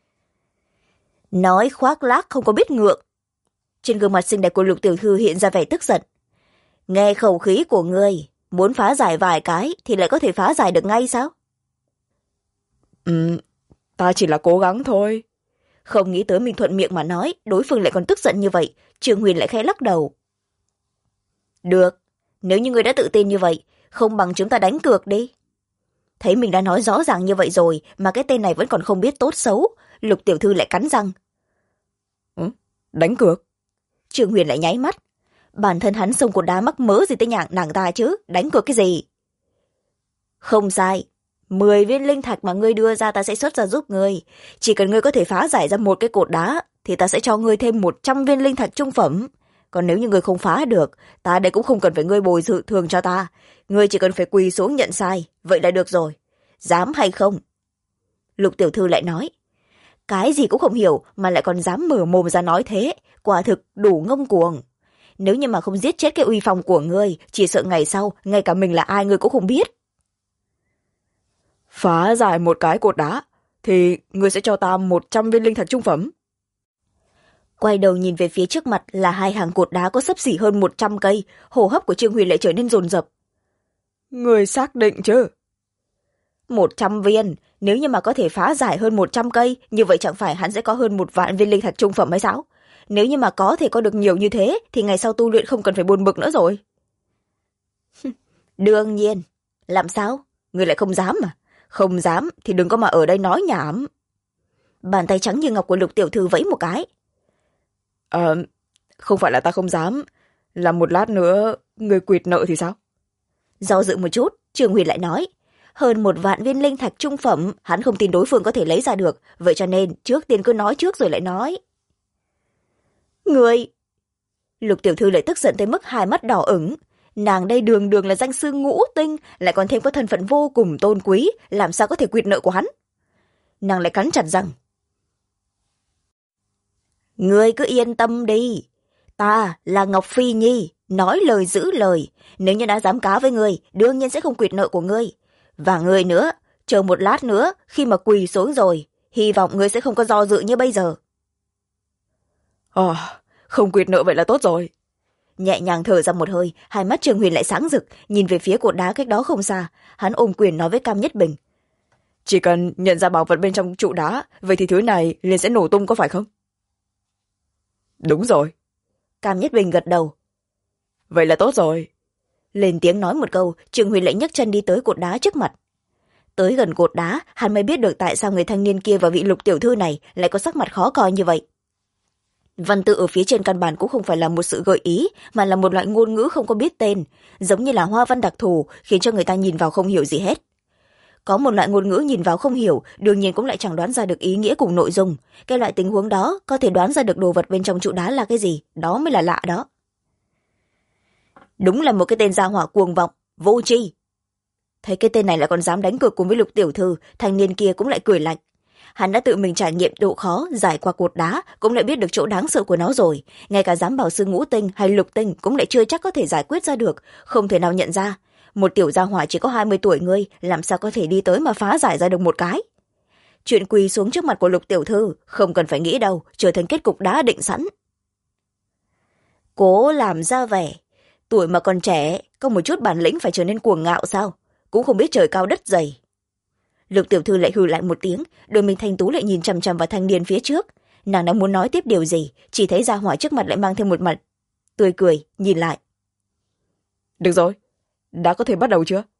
Nói khoác lác không có biết ngượng. Trên gương mặt xinh đẹp của Lục Tiểu Thư hiện ra vẻ tức giận. Nghe khẩu khí của ngươi, muốn phá giải vài cái thì lại có thể phá giải được ngay sao? Ta chỉ là cố gắng thôi. Không nghĩ tới mình thuận miệng mà nói, đối phương lại còn tức giận như vậy, Trương Huyền lại khẽ lắc đầu. Được, nếu như ngươi đã tự tin như vậy, không bằng chúng ta đánh cược đi. Thấy mình đã nói rõ ràng như vậy rồi mà cái tên này vẫn còn không biết tốt xấu, Lục Tiểu Thư lại cắn răng. Đánh cược? Trương Huyền lại nháy mắt. Bản thân hắn xông cột đá mắc mớ gì tới nàng ta chứ, đánh cược cái gì? Không sai, 10 viên linh thạch mà ngươi đưa ra ta sẽ xuất ra giúp ngươi. Chỉ cần ngươi có thể phá giải ra một cái cột đá thì ta sẽ cho ngươi thêm 100 viên linh thạch trung phẩm. Còn nếu như ngươi không phá được, ta đây cũng không cần phải ngươi bồi sự thường cho ta. Ngươi chỉ cần phải quỳ xuống nhận sai, vậy là được rồi. Dám hay không? Lục Tiểu Thư lại nói. Cái gì cũng không hiểu mà lại còn dám mở mồm ra nói thế, quả thực đủ ngông cuồng. Nếu như mà không giết chết cái uy phong của ngươi, chỉ sợ ngày sau, ngay cả mình là ai ngươi cũng không biết. Phá giải một cái cột đá, thì ngươi sẽ cho ta 100 viên linh thạch trung phẩm. Quay đầu nhìn về phía trước mặt là hai hàng cột đá có xấp xỉ hơn 100 cây, hô hấp của Trương Huyền lại trở nên dồn dập. Ngươi xác định chứ? 100 viên, nếu như mà có thể phá giải hơn 100 cây, như vậy chẳng phải hắn sẽ có hơn 1 vạn viên linh thạch trung phẩm hay sao? Nếu như mà có thể có được nhiều như thế, thì ngày sau tu luyện không cần phải buồn bực nữa rồi. Đương nhiên, làm sao? Ngươi lại không dám mà. Không dám thì đừng có mà ở đây nói nhảm. Bàn tay trắng như ngọc của Lục Tiểu Thư vẫy một cái. Không phải là ta không dám, là một lát nữa người quỵt nợ thì sao? Do dự một chút, Trương Huyền lại nói. Hơn 1 vạn viên linh thạch trung phẩm, hắn không tin đối phương có thể lấy ra được, vậy cho nên trước tiên cứ nói trước rồi lại nói. Người! Lục Tiểu Thư lại tức giận tới mức hai mắt đỏ ửng. Nàng đây đường đường là danh sư ngũ tinh, lại còn thêm có thân phận vô cùng tôn quý, làm sao có thể quỵt nợ của hắn? Nàng lại cắn chặt răng. Ngươi cứ yên tâm đi. Ta là Ngọc Phi Nhi, nói lời giữ lời. Nếu như đã dám cá với ngươi, đương nhiên sẽ không quỵt nợ của ngươi. Và ngươi nữa, chờ một lát nữa, khi mà quỳ xuống rồi, hy vọng ngươi sẽ không có do dự như bây giờ. Không quỵt nợ vậy là tốt rồi. Nhẹ nhàng thở ra một hơi, hai mắt Trương Huyền lại sáng rực, nhìn về phía cột đá cách đó không xa. Hắn ôm quyền nói với Cam Nhất Bình. chỉ cần nhận ra bảo vật bên trong trụ đá, vậy thì thứ này liền sẽ nổ tung, có phải không? Đúng rồi. Cam Nhất Bình gật đầu. Vậy là tốt rồi. Lên tiếng nói một câu, Trương Huyền lại nhấc chân đi tới cột đá trước mặt. Tới gần cột đá, hắn mới biết được tại sao người thanh niên kia và vị Lục tiểu thư này lại có sắc mặt khó coi như vậy. Văn tự ở phía trên căn bản cũng không phải là một sự gợi ý, mà là một loại ngôn ngữ không có biết tên, giống như là hoa văn đặc thù, khiến cho người ta nhìn vào không hiểu gì hết. Có một loại ngôn ngữ nhìn vào không hiểu, đương nhiên cũng lại chẳng đoán ra được ý nghĩa cùng nội dung. Cái loại tình huống đó, có thể đoán ra được đồ vật bên trong trụ đá là cái gì, đó mới là lạ đó. Đúng là một cái tên gia hỏa cuồng vọng, vô tri. Thấy cái tên này lại còn dám đánh cược cùng với Lục tiểu thư, thanh niên kia cũng lại cười lạnh. Hắn đã tự mình trải nghiệm độ khó giải qua cột đá, cũng lại biết được chỗ đáng sợ của nó rồi. Ngay cả giám bảo sư ngũ tinh hay lục tinh cũng lại chưa chắc có thể giải quyết ra được, không thể nào nhận ra. Một tiểu gia hỏa chỉ có 20 tuổi ngươi, làm sao có thể đi tới mà phá giải ra được một cái. Chuyện quỳ xuống trước mặt của Lục tiểu thư, không cần phải nghĩ đâu, trở thành kết cục đã định sẵn. Cố làm ra vẻ, tuổi mà còn trẻ, có một chút bản lĩnh phải trở nên cuồng ngạo sao? Cũng không biết trời cao đất dày. Lục tiểu thư lại hừ lại một tiếng, đôi mình thanh tú lại nhìn chằm chằm vào thanh niên phía trước. Nàng đang muốn nói tiếp điều gì, chỉ thấy gia hỏa trước mặt lại mang thêm một mặt tươi cười, nhìn lại. Được rồi, đã có thể bắt đầu chưa?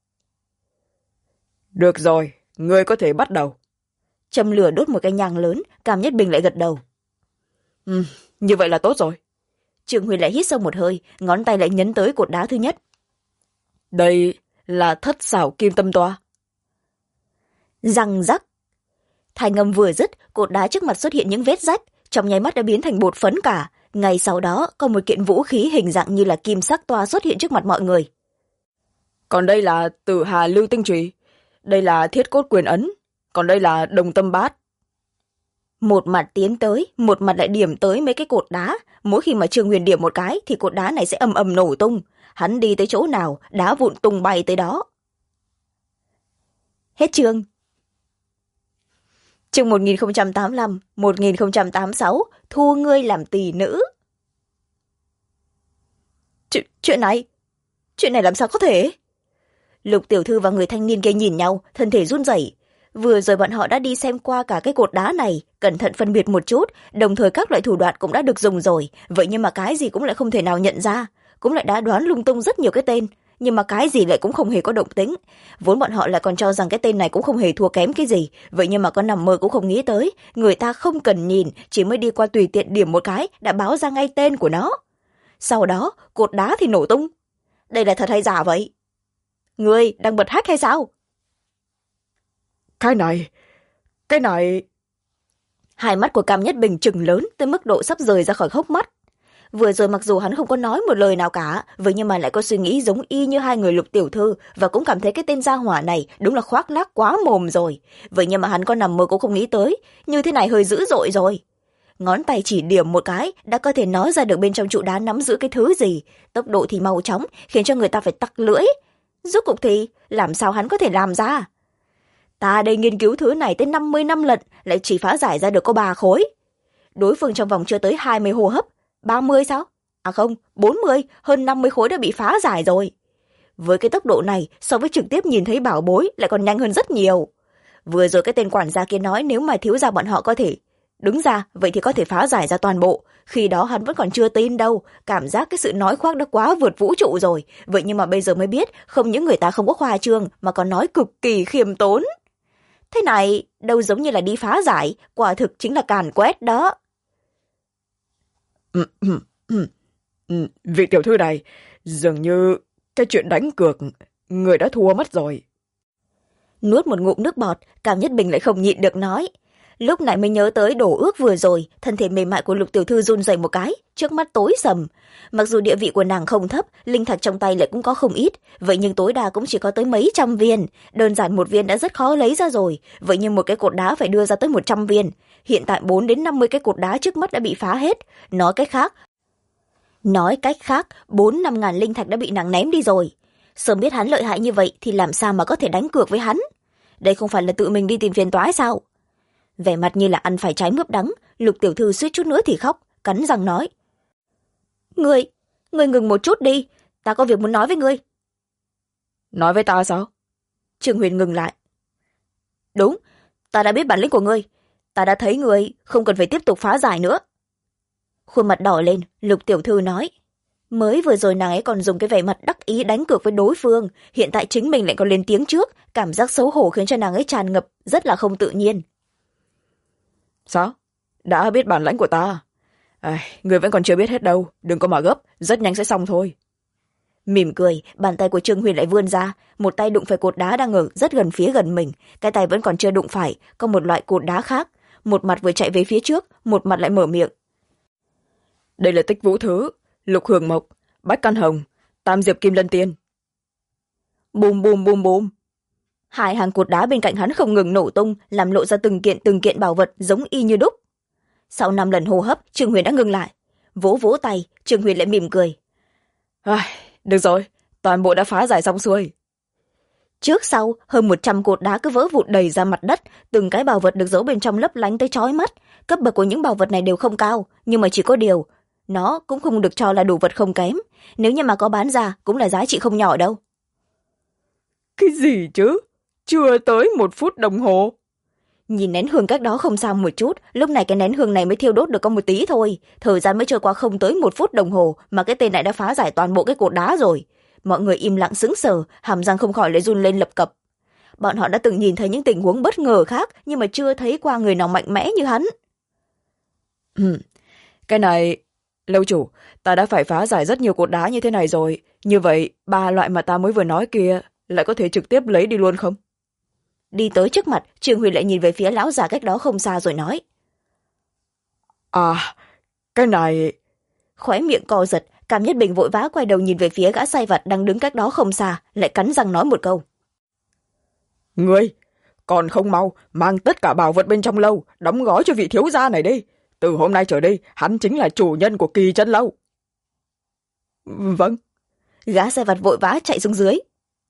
Được rồi, ngươi có thể bắt đầu. Châm lửa đốt một cái nhang lớn, Cam Nhất Bình lại gật đầu. Như vậy là tốt rồi. Trương Huyền lại hít sâu một hơi, ngón tay lại nhấn tới cột đá thứ nhất. Đây là thất xảo kim tâm toa. Răng rắc. Thanh âm vừa dứt, cột đá trước mặt xuất hiện những vết rách, trong nháy mắt đã biến thành bột phấn cả. Ngay sau đó, có một kiện vũ khí hình dạng như là kim sắc toa xuất hiện trước mặt mọi người. Còn đây là Tử Hà Lưu Tinh Trùy. Đây là Thiết Cốt Quyền Ấn. Còn đây là Đồng Tâm Bát. Một mặt tiến tới, một mặt lại điểm tới mấy cái cột đá. Mỗi khi mà Trương Huyền điểm một cái thì cột đá này sẽ ầm ầm nổ tung. Hắn đi tới chỗ nào, đá vụn tung bay tới đó. Hết chương. Chương 1085, 1086, thu ngươi làm tỳ nữ. Chuyện này làm sao có thể? Lục tiểu thư và người thanh niên kia nhìn nhau, thân thể run rẩy. Vừa rồi bọn họ đã đi xem qua cả cái cột đá này, cẩn thận phân biệt một chút, đồng thời các loại thủ đoạn cũng đã được dùng rồi, vậy nhưng mà cái gì cũng lại không thể nào nhận ra, cũng lại đã đoán lung tung rất nhiều cái tên, nhưng mà cái gì lại cũng không hề có động tĩnh. Vốn bọn họ lại còn cho rằng cái tên này cũng không hề thua kém cái gì, vậy nhưng mà có nằm mơ cũng không nghĩ tới, người ta không cần nhìn, chỉ mới đi qua tùy tiện điểm một cái đã báo ra ngay tên của nó. Sau đó, cột đá thì nổ tung. Đây là thật hay giả vậy? Ngươi đang bật hack hay sao? Cái này... Hai mắt của Cam Nhất Bình trừng lớn tới mức độ sắp rời ra khỏi hốc mắt. Vừa rồi mặc dù hắn không có nói một lời nào cả, vậy nhưng mà lại có suy nghĩ giống y như hai người Lục tiểu thư, và cũng cảm thấy cái tên gia hỏa này đúng là khoác lác quá mồm rồi. Vậy nhưng mà hắn có nằm mơ cũng không nghĩ tới, như thế này hơi dữ dội rồi. Ngón tay chỉ điểm một cái đã có thể nói ra được bên trong trụ đá nắm giữ cái thứ gì, tốc độ thì mau chóng, khiến cho người ta phải tặc lưỡi. Rốt cuộc thì làm sao hắn có thể làm ra? Ta đây nghiên cứu thứ này tới 50 năm lận, lại chỉ phá giải ra được có 3 khối. Đối phương trong vòng chưa tới 20 hô hấp, 30 sao? À không, 40, hơn 50 khối đã bị phá giải rồi. Với cái tốc độ này, so với trực tiếp nhìn thấy bảo bối lại còn nhanh hơn rất nhiều. Vừa rồi cái tên quản gia kia nói nếu mà thiếu gia bọn họ có thể đứng ra, vậy thì có thể phá giải ra toàn bộ. Khi đó hắn vẫn còn chưa tin đâu, cảm giác cái sự nói khoác đã quá vượt vũ trụ rồi. Vậy nhưng mà bây giờ mới biết, không những người ta không có khoa trương mà còn nói cực kỳ khiêm tốn. Thế này, đâu giống như là đi phá giải, quả thực chính là càn quét đó. Vị tiểu thư này, dường như cái chuyện đánh cược, người đã thua mất rồi. Nuốt một ngụm nước bọt, Cam Nhất Bình lại không nhịn được nói. Lúc này mới nhớ tới đổ ước vừa rồi, thân thể mềm mại của Lục tiểu thư run rẩy một cái, trước mắt tối sầm. Mặc dù địa vị của nàng không thấp, linh thạch trong tay lại cũng có không ít, vậy nhưng tối đa cũng chỉ có tới mấy trăm viên. Đơn giản một viên đã rất khó lấy ra rồi, vậy nhưng một cái cột đá phải đưa ra tới 100 viên. Hiện tại 4 đến 50 cái cột đá trước mắt đã bị phá hết. Nói cách khác, 4-5 ngàn linh thạch đã bị nàng ném đi rồi. Sớm biết hắn lợi hại như vậy thì làm sao mà có thể đánh cược với hắn? Đây không phải là tự mình đi tìm phiền toái sao? Vẻ mặt như là ăn phải trái mướp đắng, Lục tiểu thư suýt chút nữa thì khóc, cắn răng nói. Ngươi ngừng một chút đi, ta có việc muốn nói với ngươi. Nói với ta sao? Trương Huyền ngừng lại. Đúng, ta đã biết bản lĩnh của ngươi. Ta đã thấy ngươi không cần phải tiếp tục phá giải nữa. Khuôn mặt đỏ lên, Lục tiểu thư nói. Mới vừa rồi nàng ấy còn dùng cái vẻ mặt đắc ý đánh cược với đối phương, hiện tại chính mình lại còn lên tiếng trước, cảm giác xấu hổ khiến cho nàng ấy tràn ngập, rất là không tự nhiên. Sao? Đã biết bản lãnh của ta? Người vẫn còn chưa biết hết đâu, đừng có mà gấp, rất nhanh sẽ xong thôi. Mỉm cười, bàn tay của Trương Huyền lại vươn ra, một tay đụng phải cột đá đang ở rất gần phía gần mình, cái tay vẫn còn chưa đụng phải, có một loại cột đá khác, một mặt vừa chạy về phía trước, một mặt lại mở miệng. Đây là Tích Vũ Thứ, Lục Hưởng Mộc, Bách Căn Hồng, Tam Diệp Kim Lân Tiên. Bùm bùm bùm bùm. Hai hàng cột đá bên cạnh hắn không ngừng nổ tung, làm lộ ra từng kiện bảo vật giống y như đúc. Sau 5 lần hô hấp, Trương Huyền đã ngừng lại. Vỗ vỗ tay, Trương Huyền lại mỉm cười. Được rồi, toàn bộ đã phá giải xong xuôi. Trước sau, hơn 100 cột đá cứ vỡ vụn đầy ra mặt đất, từng cái bảo vật được giấu bên trong lấp lánh tới chói mắt. Cấp bậc của những bảo vật này đều không cao, nhưng mà chỉ có điều, nó cũng không được cho là đủ vật không kém. Nếu như mà có bán ra, cũng là giá trị không nhỏ đâu. Cái gì chứ? Chưa tới 1 phút đồng hồ. Nhìn nén hương cách đó không xa một chút, lúc này cái nén hương này mới thiêu đốt được có một tí thôi. Thời gian mới trôi qua không tới 1 phút đồng hồ mà cái tên này đã phá giải toàn bộ cái cột đá rồi. Mọi người im lặng sững sờ, hàm răng không khỏi lại run lên lập cập. Bọn họ đã từng nhìn thấy những tình huống bất ngờ khác, nhưng mà chưa thấy qua người nào mạnh mẽ như hắn. Cái này, lâu chủ, ta đã phải phá giải rất nhiều cột đá như thế này rồi. Như vậy, 3 loại mà ta mới vừa nói kia lại có thể trực tiếp lấy đi luôn không? Đi tới trước mặt, Trương Huyền lại nhìn về phía lão già cách đó không xa rồi nói. Cái này... Khóe miệng co giật, Cảm Nhất Bình vội vã quay đầu nhìn về phía gã sai vặt đang đứng cách đó không xa, lại cắn răng nói một câu. Ngươi, còn không mau, mang tất cả bảo vật bên trong lâu, đóng gói cho vị thiếu gia này đi. Từ hôm nay trở đi, hắn chính là chủ nhân của Kỳ Chân Lâu. Vâng. Gã sai vặt vội vã chạy xuống dưới.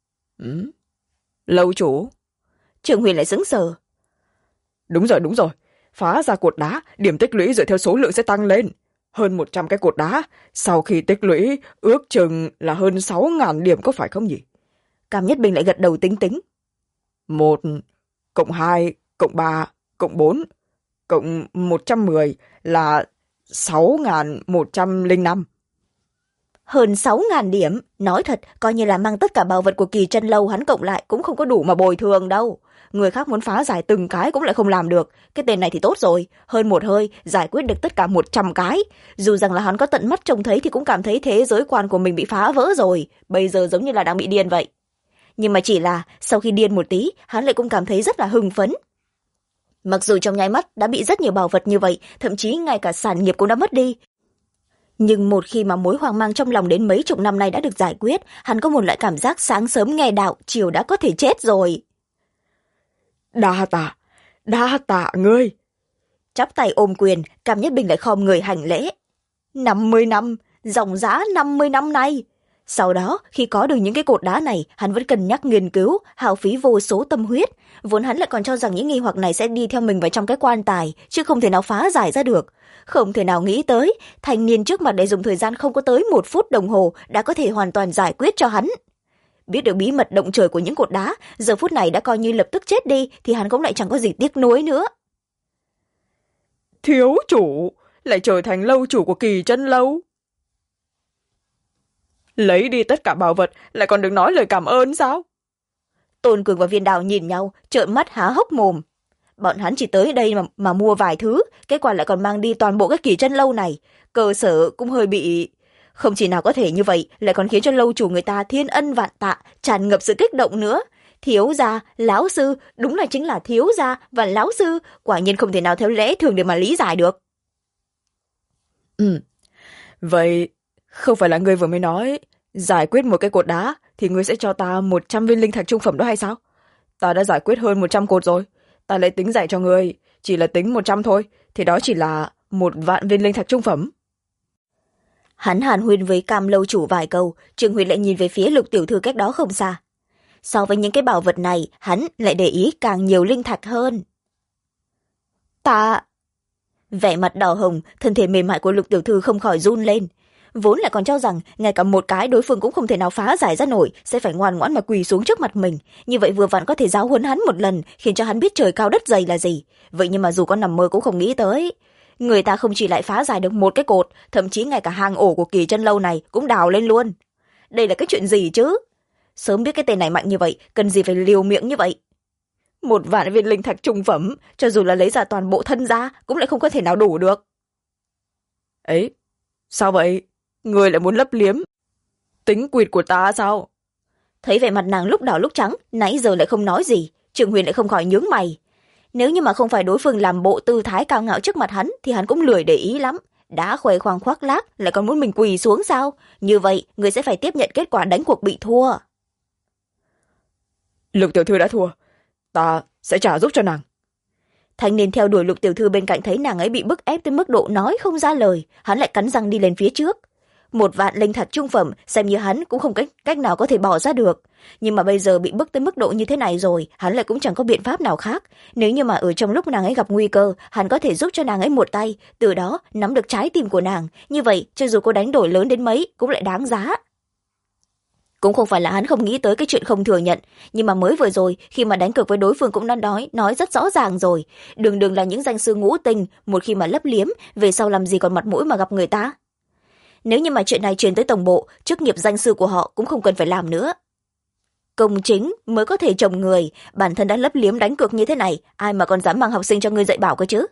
Lâu chủ. Trương Huyền lại sững sờ. Đúng rồi. Phá ra cột đá, điểm tích lũy dựa theo số lượng sẽ tăng lên. Hơn 100 cái cột đá, sau khi tích lũy, ước chừng là hơn 6.000 điểm có phải không nhỉ? Cảm Nhất Bình lại gật đầu tính tính. 1, cộng 2, cộng 3, cộng 4, cộng 110 là 6.105. Hơn 6.000 điểm, nói thật, coi như là mang tất cả bảo vật của Kỳ Chân Lâu hắn cộng lại cũng không có đủ mà bồi thường đâu. Người khác muốn phá giải từng cái cũng lại không làm được. Cái tên này thì tốt rồi, hơn một hơi giải quyết được tất cả 100 cái. Dù rằng là hắn có tận mắt trông thấy thì cũng cảm thấy thế giới quan của mình bị phá vỡ rồi, bây giờ giống như là đang bị điên vậy. Nhưng mà chỉ là sau khi điên một tí, hắn lại cũng cảm thấy rất là hưng phấn. Mặc dù trong nháy mắt đã bị rất nhiều bảo vật như vậy, thậm chí ngay cả sản nghiệp cũng đã mất đi, nhưng một khi mà mối hoang mang trong lòng đến mấy chục năm nay đã được giải quyết, hắn có một loại cảm giác sáng sớm nghe đạo, chiều đã có thể chết rồi. Đa tạ ngươi. Chắp tay ôm quyền, Cảm Nhất Bình lại khom người hành lễ. 50 năm, dòng giá 50 năm nay. Sau đó, khi có được những cái cột đá này, hắn vẫn cân nhắc nghiên cứu, hao phí vô số tâm huyết. Vốn hắn lại còn cho rằng những nghi hoặc này sẽ đi theo mình vào trong cái quan tài, chứ không thể nào phá giải ra được. Không thể nào nghĩ tới, thanh niên trước mặt để dùng thời gian không có tới 1 phút đồng hồ đã có thể hoàn toàn giải quyết cho hắn. Biết được bí mật động trời của những cột đá, giờ phút này đã coi như lập tức chết đi, thì hắn cũng lại chẳng có gì tiếc nuối nữa. Thiếu chủ, lại trở thành lâu chủ của Kỳ Chân Lâu. Lấy đi tất cả bảo vật, lại còn được nói lời cảm ơn sao? Tôn Cường và Viên Đào nhìn nhau, trợn mắt há hốc mồm. Bọn hắn chỉ tới đây mà mua vài thứ, kết quả lại còn mang đi toàn bộ cái Kỳ Chân Lâu này. Cơ sở cũng hơi bị... Không chỉ nào có thể như vậy, lại còn khiến cho lâu chủ người ta thiên ân vạn tạ, tràn ngập sự kích động nữa. Thiếu gia, lão sư, đúng là chính là thiếu gia và lão sư, quả nhiên không thể nào theo lẽ thường để mà lý giải được. Vậy, không phải là ngươi vừa mới nói, giải quyết một cái cột đá thì ngươi sẽ cho ta 100 viên linh thạch trung phẩm đó hay sao? Ta đã giải quyết hơn 100 cột rồi, ta lại tính dạy cho ngươi, chỉ là tính 100 thôi, thì đó chỉ là 1.000 viên linh thạch trung phẩm. Hắn hàn huyên với Cam lâu chủ vài câu, Trương Huyền lại nhìn về phía Lục tiểu thư cách đó không xa. So với những cái bảo vật này, hắn lại để ý càng nhiều linh thạch hơn. Ta... Vẻ mặt đỏ hồng, thân thể mềm mại của Lục tiểu thư không khỏi run lên. vốn lại còn cho rằng ngay cả một cái đối phương cũng không thể nào phá giải ra nổi, sẽ phải ngoan ngoãn mà quỳ xuống trước mặt mình. Như vậy vừa vặn có thể giáo huấn hắn một lần, khiến cho hắn biết trời cao đất dày là gì. Vậy nhưng mà dù có nằm mơ cũng không nghĩ tới, người ta không chỉ lại phá giải được một cái cột, thậm chí ngay cả hang ổ của Kỳ Chân Lâu này cũng đào lên luôn. Đây là cái chuyện gì chứ? Sớm biết cái tên này mạnh như vậy, cần gì phải liều miệng như vậy. 1 vạn viên linh thạch trung phẩm, cho dù là lấy ra toàn bộ thân ra cũng lại không có thể nào đủ được. Ấy, sao vậy? Người lại muốn lấp liếm tính quỵt của ta sao? Thấy vẻ mặt nàng lúc đỏ lúc trắng, nãy giờ lại không nói gì, Trường Huyền lại không khỏi nhướng mày. Nếu như mà không phải đối phương làm bộ tư thái cao ngạo trước mặt hắn thì hắn cũng lười để ý lắm. Đã khoe khoang khoác lác lại còn muốn mình quỳ xuống sao? Như vậy người sẽ phải tiếp nhận kết quả đánh cuộc bị thua. Lục tiểu thư đã thua, ta sẽ trả giúp cho nàng. Thanh niên theo đuổi Lục tiểu thư bên cạnh thấy nàng ấy bị bức ép tới mức độ nói không ra lời, hắn lại cắn răng đi lên phía trước. 1 vạn linh thạch trung phẩm xem như hắn cũng không cách nào có thể bỏ ra được. Nhưng mà bây giờ bị bức tới mức độ như thế này rồi, hắn lại cũng chẳng có biện pháp nào khác. Nếu như mà ở trong lúc nàng ấy gặp nguy cơ, hắn có thể giúp cho nàng ấy một tay, từ đó nắm được trái tim của nàng. Như vậy cho dù có đánh đổi lớn đến mấy cũng lại đáng giá. Cũng không phải là hắn không nghĩ tới cái chuyện không thừa nhận, nhưng mà mới vừa rồi khi mà đánh cược với đối phương cũng đã nói rất rõ ràng rồi. Đường đường là những danh sư ngũ tình, một khi mà lấp liếm, về sau làm gì còn mặt mũi mà gặp người ta. Nếu như mà chuyện này truyền tới tổng bộ, chức nghiệp danh sư của họ cũng không cần phải làm nữa. Công chính mới có thể trồng người, bản thân đã lấp liếm đánh cược như thế này, ai mà còn dám mang học sinh cho ngươi dạy bảo cơ chứ?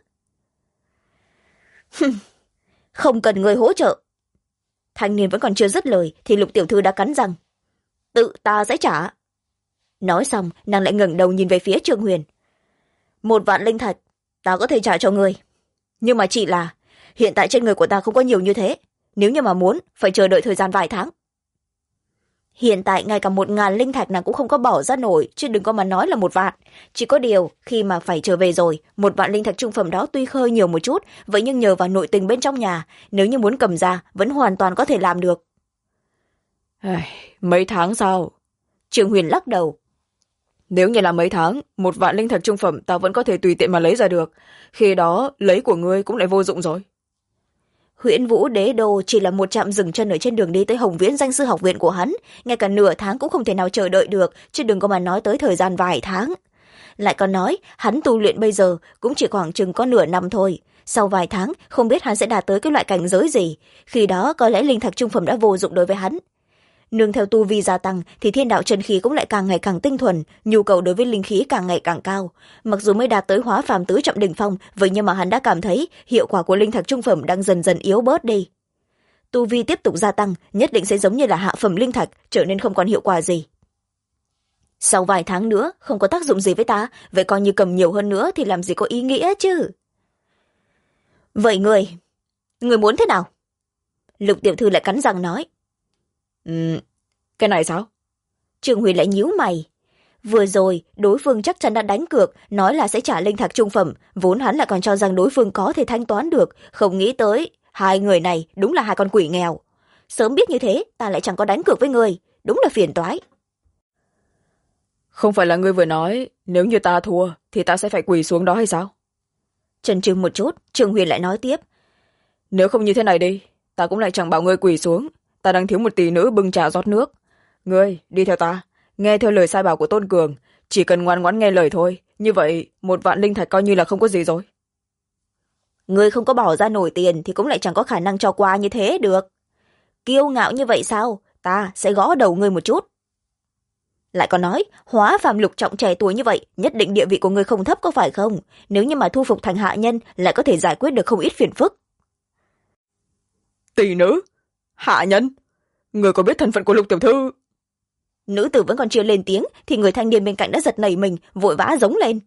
Không cần người hỗ trợ. Thanh niên vẫn còn chưa dứt lời thì Lục tiểu thư đã cắn răng. Tự ta sẽ trả. Nói xong, nàng lại ngẩng đầu nhìn về phía Trường Huyền. 1 vạn linh thạch, ta có thể trả cho ngươi. Nhưng mà chỉ là, hiện tại trên người của ta không có nhiều như thế. Nếu như mà muốn, phải chờ đợi thời gian vài tháng. Hiện tại ngay cả 1000 linh thạch nàng cũng không có bỏ ra nổi, chứ đừng có mà nói là 1 vạn. Chỉ có điều, khi mà phải trở về rồi, 1 vạn linh thạch trung phẩm đó tuy hơi nhiều một chút, vậy nhưng nhờ vào nội tình bên trong nhà, nếu như muốn cầm ra, vẫn hoàn toàn có thể làm được. Mấy tháng sau? Trường Huyền lắc đầu. Nếu như là mấy tháng, 1 vạn linh thạch trung phẩm ta vẫn có thể tùy tiện mà lấy ra được. Khi đó, lấy của ngươi cũng lại vô dụng rồi. Huyễn Vũ Đế Đô chỉ là một trạm dừng chân ở trên đường đi tới Hồng Viễn danh sư học viện của hắn, ngay cả nửa tháng cũng không thể nào chờ đợi được, chứ đừng có mà nói tới thời gian vài tháng. Lại còn nói, hắn tu luyện bây giờ cũng chỉ khoảng chừng có nửa năm thôi. Sau vài tháng, không biết hắn sẽ đạt tới cái loại cảnh giới gì. Khi đó có lẽ linh thạch trung phẩm đã vô dụng đối với hắn. Nương theo tu vi gia tăng thì thiên đạo chân khí cũng lại càng ngày càng tinh thuần, nhu cầu đối với linh khí càng ngày càng cao. Mặc dù mới đạt tới hóa phàm tứ trọng đỉnh phong, vậy nhưng mà hắn đã cảm thấy hiệu quả của linh thạch trung phẩm đang dần dần yếu bớt đi. Tu vi tiếp tục gia tăng, nhất định sẽ giống như là hạ phẩm linh thạch, trở nên không còn hiệu quả gì. Sau vài tháng nữa không có tác dụng gì với ta, vậy coi như cầm nhiều hơn nữa thì làm gì có ý nghĩa chứ. Vậy người muốn thế nào? Lục tiểu thư lại cắn răng nói. Cái này sao? Trường Huyền lại nhíu mày. Vừa rồi đối phương chắc chắn đã đánh cược, nói là sẽ trả linh thạch trung phẩm, vốn hắn lại còn cho rằng đối phương có thể thanh toán được, không nghĩ tới hai người này đúng là hai con quỷ nghèo. Sớm biết như thế ta lại chẳng có đánh cược với người, đúng là phiền toái. Không phải là ngươi vừa nói nếu như ta thua thì ta sẽ phải quỳ xuống đó hay sao? Chần chừ một chút, Trường Huyền lại nói tiếp. Nếu không như thế này đi, ta cũng lại chẳng bảo ngươi quỳ xuống, ta đang thiếu một tỷ nữ bưng trà rót nước. Ngươi đi theo ta, nghe theo lời sai bảo của Tôn Cường, chỉ cần ngoan ngoãn nghe lời thôi, như vậy 1 vạn linh thạch coi như là không có gì rồi. Ngươi không có bỏ ra nổi tiền thì cũng lại chẳng có khả năng cho qua như thế được. Kiêu ngạo như vậy sao? Ta sẽ gõ đầu ngươi một chút. Lại còn nói, hóa phàm lục trọng trẻ tuổi như vậy, nhất định địa vị của ngươi không thấp có phải không? Nếu như mà thu phục thành hạ nhân, lại có thể giải quyết được không ít phiền phức. Tỷ nữ? Hạ nhân? Ngươi có biết thân phận của Lục tiểu thư? Nữ tử vẫn còn chưa lên tiếng, thì người thanh niên bên cạnh đã giật nảy mình, vội vã giống lên.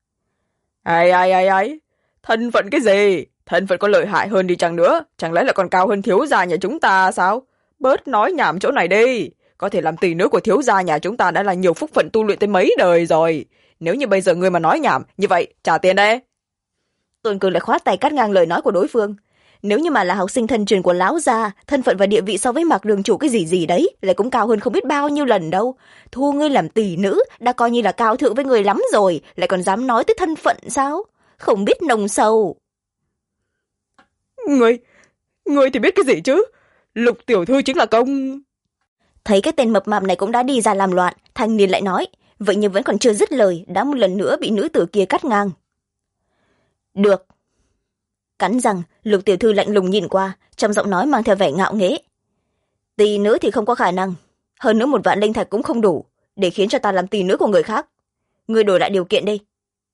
Ai? Thân phận cái gì? Thân phận có lợi hại hơn đi chăng nữa, chẳng lẽ là còn cao hơn thiếu gia nhà chúng ta sao? Bớt nói nhảm chỗ này đi. Có thể làm tỷ nữ của thiếu gia nhà chúng ta đã là nhiều phúc phận tu luyện tới mấy đời rồi. Nếu như bây giờ ngươi mà nói nhảm, như vậy trả tiền đây. Tôn Cường lại khoát tay cắt ngang lời nói của đối phương. Nếu như mà là học sinh thân truyền của lão gia, thân phận và địa vị so với Mạc đường chủ cái gì đấy lại cũng cao hơn không biết bao nhiêu lần đâu. Thu ngươi làm tỷ nữ đã coi như là cao thượng với người lắm rồi, lại còn dám nói tới thân phận sao? Không biết nồng sâu. Ngươi thì biết cái gì chứ? Lục tiểu thư chính là công. Thấy cái tên mập mạp này cũng đã đi ra làm loạn, thanh niên lại nói, vậy nhưng vẫn còn chưa dứt lời, đã một lần nữa bị nữ tử kia cắt ngang. Được. Cắn răng, Lục tiểu thư lạnh lùng nhìn qua, trong giọng nói mang theo vẻ ngạo nghễ. Tỷ nữ thì không có khả năng, hơn nữa 1 vạn linh thạch cũng không đủ để khiến cho ta làm tỷ nữ của người khác. Ngươi đổi lại điều kiện đi.